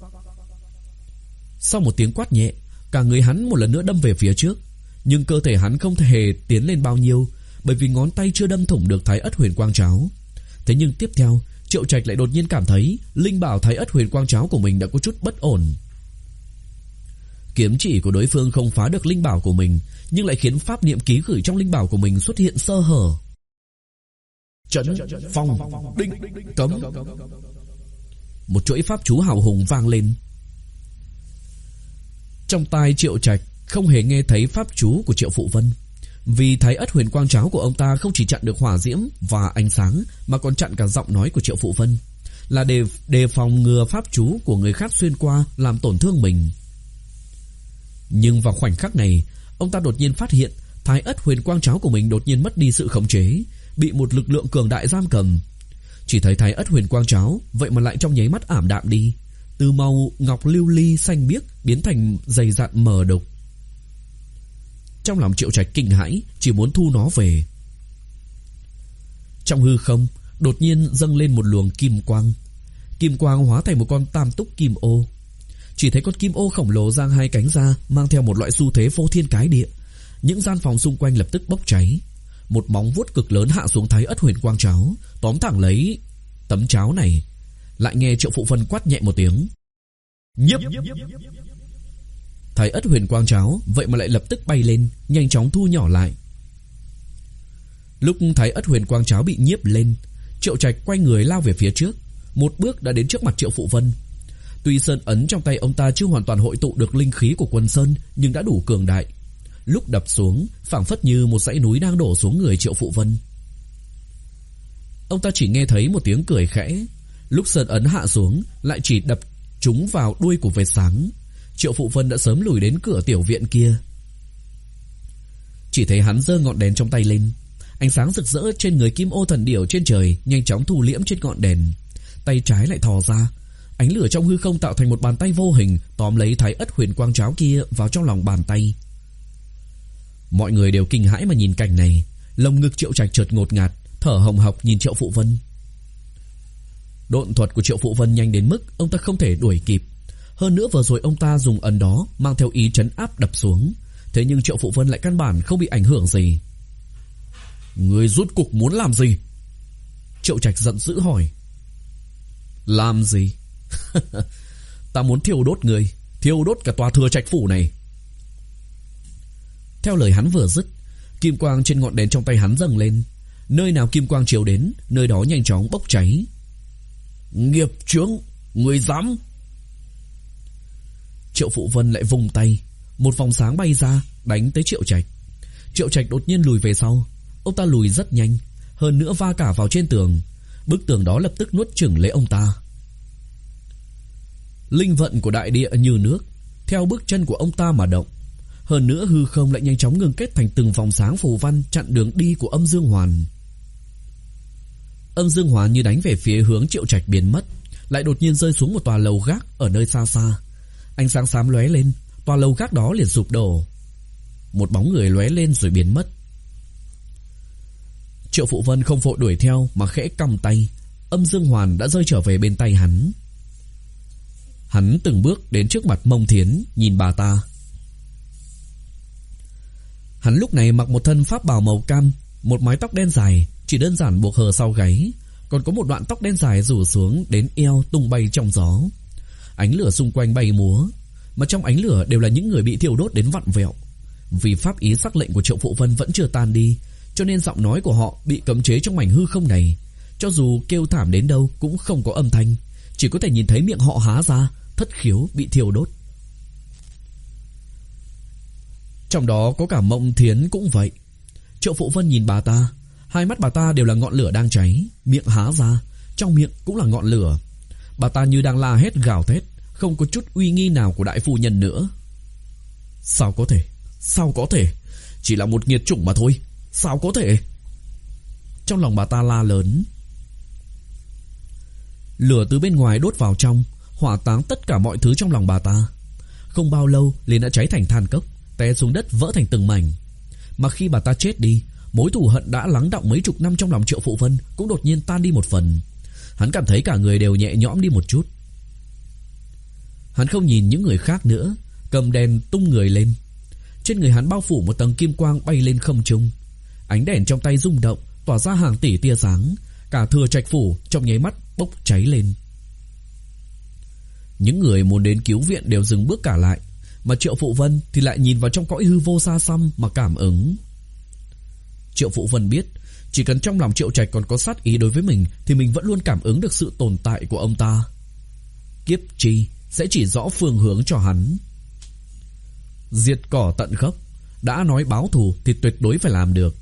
Sau một tiếng quát nhẹ, cả người hắn một lần nữa đâm về phía trước, nhưng cơ thể hắn không thể tiến lên bao nhiêu, bởi vì ngón tay chưa đâm thủng được Thái Ất Huyền Quang Cháo. Thế nhưng tiếp theo, Triệu Trạch lại đột nhiên cảm thấy linh bảo Thái Ất Huyền Quang Cháo của mình đã có chút bất ổn. Kiếm chỉ của đối phương không phá được linh bảo của mình, nhưng lại khiến pháp niệm ký gửi trong linh bảo của mình xuất hiện sơ hở. Trấn, phong, định, cấm. Một chuỗi pháp chú hào hùng vang lên. Trong tai Triệu Trạch không hề nghe thấy pháp chú của Triệu Phụ Vân, vì Thái Ất Huyền Quang Cháo của ông ta không chỉ chặn được hỏa diễm và ánh sáng, mà còn chặn cả giọng nói của Triệu Phụ Vân, là để đề phòng ngừa pháp chú của người khác xuyên qua làm tổn thương mình. Nhưng vào khoảnh khắc này, ông ta đột nhiên phát hiện Thái Ất Huyền Quang Cháo của mình đột nhiên mất đi sự khống chế, bị một lực lượng cường đại giam cầm. Chỉ thấy Thái Ất Huyền Quang Cháo vậy mà lại trong nháy mắt ảm đạm đi, từ màu ngọc lưu ly xanh biếc biến thành dày dặn mờ đục. Trong lòng Triệu Trạch kinh hãi, chỉ muốn thu nó về. Trong hư không đột nhiên dâng lên một luồng kim quang. Kim quang hóa thành một con tam túc kim ô. Chỉ thấy con kim ô khổng lồ giang hai cánh ra, mang theo một loại xu thế phô thiên cái địa. Những gian phòng xung quanh lập tức bốc cháy. Một móng vuốt cực lớn hạ xuống Thái Ất Huyền Quang Cháo, tóm thẳng lấy tấm cháo này. Lại nghe Triệu Phụ Vân quát nhẹ một tiếng: nhiếp. Thái Ất Huyền Quang Cháo vậy mà lại lập tức bay lên, nhanh chóng thu nhỏ lại. Lúc Thái Ất Huyền Quang Cháo bị nhiếp lên, Triệu Trạch quay người lao về phía trước, một bước đã đến trước mặt Triệu Phụ Vân. Tuy sơn ấn trong tay ông ta chưa hoàn toàn hội tụ được linh khí của Quân Sơn, nhưng đã đủ cường đại. Lúc đập xuống, phảng phất như một dãy núi đang đổ xuống người Triệu Phụ Vân. Ông ta chỉ nghe thấy một tiếng cười khẽ. Lúc sơn ấn hạ xuống, lại chỉ đập trúng vào đuôi của vệt sáng. Triệu Phụ Vân đã sớm lùi đến cửa tiểu viện kia. Chỉ thấy hắn giơ ngọn đèn trong tay lên. Ánh sáng rực rỡ trên người kim ô thần điểu trên trời nhanh chóng thu liễm trên ngọn đèn. Tay trái lại thò ra, ánh lửa trong hư không tạo thành một bàn tay vô hình tóm lấy Thái Ất Huyền Quang Cháo kia vào trong lòng bàn tay. Mọi người đều kinh hãi mà nhìn cảnh này. Lồng ngực Triệu Trạch chợt ngột ngạt, thở hồng hộc nhìn Triệu Phụ Vân. Độn thuật của Triệu Phụ Vân nhanh đến mức ông ta không thể đuổi kịp. Hơn nữa vừa rồi ông ta dùng ấn đó mang theo ý trấn áp đập xuống. Thế nhưng Triệu Phụ Vân lại căn bản không bị ảnh hưởng gì. Người rốt cục muốn làm gì? Triệu Trạch giận dữ hỏi. Làm gì? Ta muốn thiêu đốt người, thiêu đốt cả tòa Thừa Trạch phủ này. Theo lời hắn vừa dứt, kim quang trên ngọn đèn trong tay hắn dâng lên. Nơi nào kim quang chiếu đến, nơi đó nhanh chóng bốc cháy. Nghiệp chướng, người dám? Triệu Phụ Vân lại vung tay, một vòng sáng bay ra đánh tới Triệu Trạch. Triệu Trạch đột nhiên lùi về sau. Ông ta lùi rất nhanh, hơn nữa va cả vào trên tường. Bức tường đó lập tức nuốt chửng lấy ông ta. Linh vận của đại địa như nước theo bước chân của ông ta mà động. Hơn nữa hư không lại nhanh chóng ngưng kết thành từng vòng sáng phù văn chặn đường đi của Âm Dương Hoàn. Âm Dương Hoàn như đánh về phía hướng Triệu Trạch biến mất, lại đột nhiên rơi xuống một tòa lầu gác ở nơi xa xa. Ánh sáng xám lóe lên, tòa lầu gác đó liền sụp đổ. Một bóng người lóe lên rồi biến mất. Triệu Phụ Vân không vội đuổi theo mà khẽ còng tay. Âm Dương Hoàn đã rơi trở về bên tay hắn. Hắn từng bước đến trước mặt Mông Thiến, nhìn bà ta. Hắn lúc này mặc một thân pháp bào màu cam, một mái tóc đen dài chỉ đơn giản buộc hờ sau gáy, còn có một đoạn tóc đen dài rủ xuống đến eo tung bay trong gió. Ánh lửa xung quanh bay múa, mà trong ánh lửa đều là những người bị thiêu đốt đến vặn vẹo. Vì pháp ý sắc lệnh của Triệu Phụ Vân vẫn chưa tan đi, cho nên giọng nói của họ bị cấm chế trong mảnh hư không này. Cho dù kêu thảm đến đâu cũng không có âm thanh, chỉ có thể nhìn thấy miệng họ há ra, thất khiếu bị thiêu đốt. Trong đó có cả Mộng Thiến cũng vậy. Triệu Phụ Vân nhìn bà ta, hai mắt bà ta đều là ngọn lửa đang cháy, miệng há ra, trong miệng cũng là ngọn lửa. Bà ta như đang la hét gào thét, không có chút uy nghi nào của đại phu nhân nữa. Sao có thể? Sao có thể? Chỉ là một nghiệt chủng mà thôi. Sao có thể? Trong lòng bà ta la lớn. Lửa từ bên ngoài đốt vào trong, hỏa táng tất cả mọi thứ trong lòng bà ta. Không bao lâu liền đã cháy thành than cốc, té xuống đất vỡ thành từng mảnh. Mà khi bà ta chết đi, mối thù hận đã lắng đọng mấy chục năm trong lòng Triệu Phụ Vân cũng đột nhiên tan đi một phần. Hắn cảm thấy cả người đều nhẹ nhõm đi một chút. Hắn không nhìn những người khác nữa, cầm đèn tung người lên. Trên người hắn bao phủ một tầng kim quang bay lên không trung. Ánh đèn trong tay rung động, tỏa ra hàng tỷ tia sáng. Cả Thừa Trạch phủ trong nháy mắt bốc cháy lên. Những người muốn đến cứu viện đều dừng bước cả lại, mà Triệu Phụ Vân thì lại nhìn vào trong cõi hư vô xa xăm mà cảm ứng. Triệu Phụ Vân biết, chỉ cần trong lòng Triệu Trạch còn có sát ý đối với mình thì mình vẫn luôn cảm ứng được sự tồn tại của ông ta. Kiếp chi sẽ chỉ rõ phương hướng cho hắn. Diệt cỏ tận gốc, đã nói báo thù thì tuyệt đối phải làm được.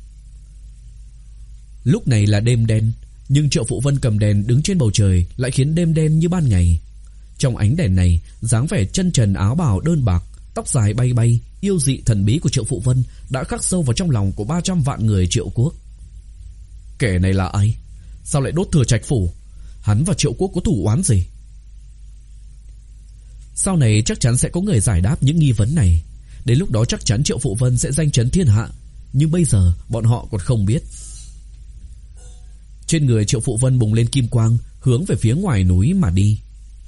Lúc này là đêm đen, nhưng Triệu Phụ Vân cầm đèn đứng trên bầu trời lại khiến đêm đen như ban ngày. Trong ánh đèn này, dáng vẻ chân trần áo bào đơn bạc, tóc dài bay bay, yêu dị thần bí của Triệu Phụ Vân đã khắc sâu vào trong lòng của ba trăm vạn người Triệu Quốc. Kẻ này là ai? Sao lại đốt Thừa Trạch phủ? Hắn và Triệu Quốc có thủ oán gì? Sau này chắc chắn sẽ có người giải đáp những nghi vấn này. Đến lúc đó chắc chắn Triệu Phụ Vân sẽ danh chấn thiên hạ. Nhưng bây giờ bọn họ còn không biết. Trên người Triệu Phụ Vân bùng lên kim quang, hướng về phía ngoài núi mà đi.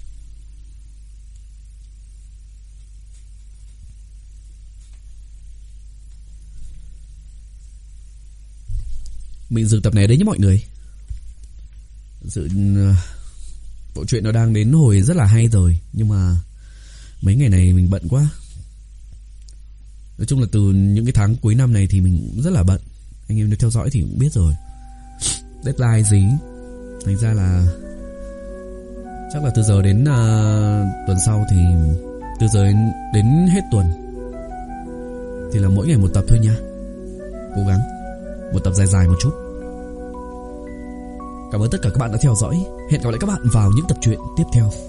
Mình dừng tập này đấy nhé mọi người. Sự bộ truyện nó đang đến hồi rất là hay rồi, nhưng mà mấy ngày này mình bận quá. Nói chung là từ những cái tháng cuối năm này thì mình rất là bận. Anh em nếu theo dõi thì cũng biết rồi, deadline gì. Thành ra là chắc là từ giờ đến uh, tuần sau thì từ giờ đến, đến hết tuần thì là mỗi ngày một tập thôi nha. Cố gắng một tập dài dài một chút. Cảm ơn tất cả các bạn đã theo dõi. Hẹn gặp lại các bạn vào những tập truyện tiếp theo.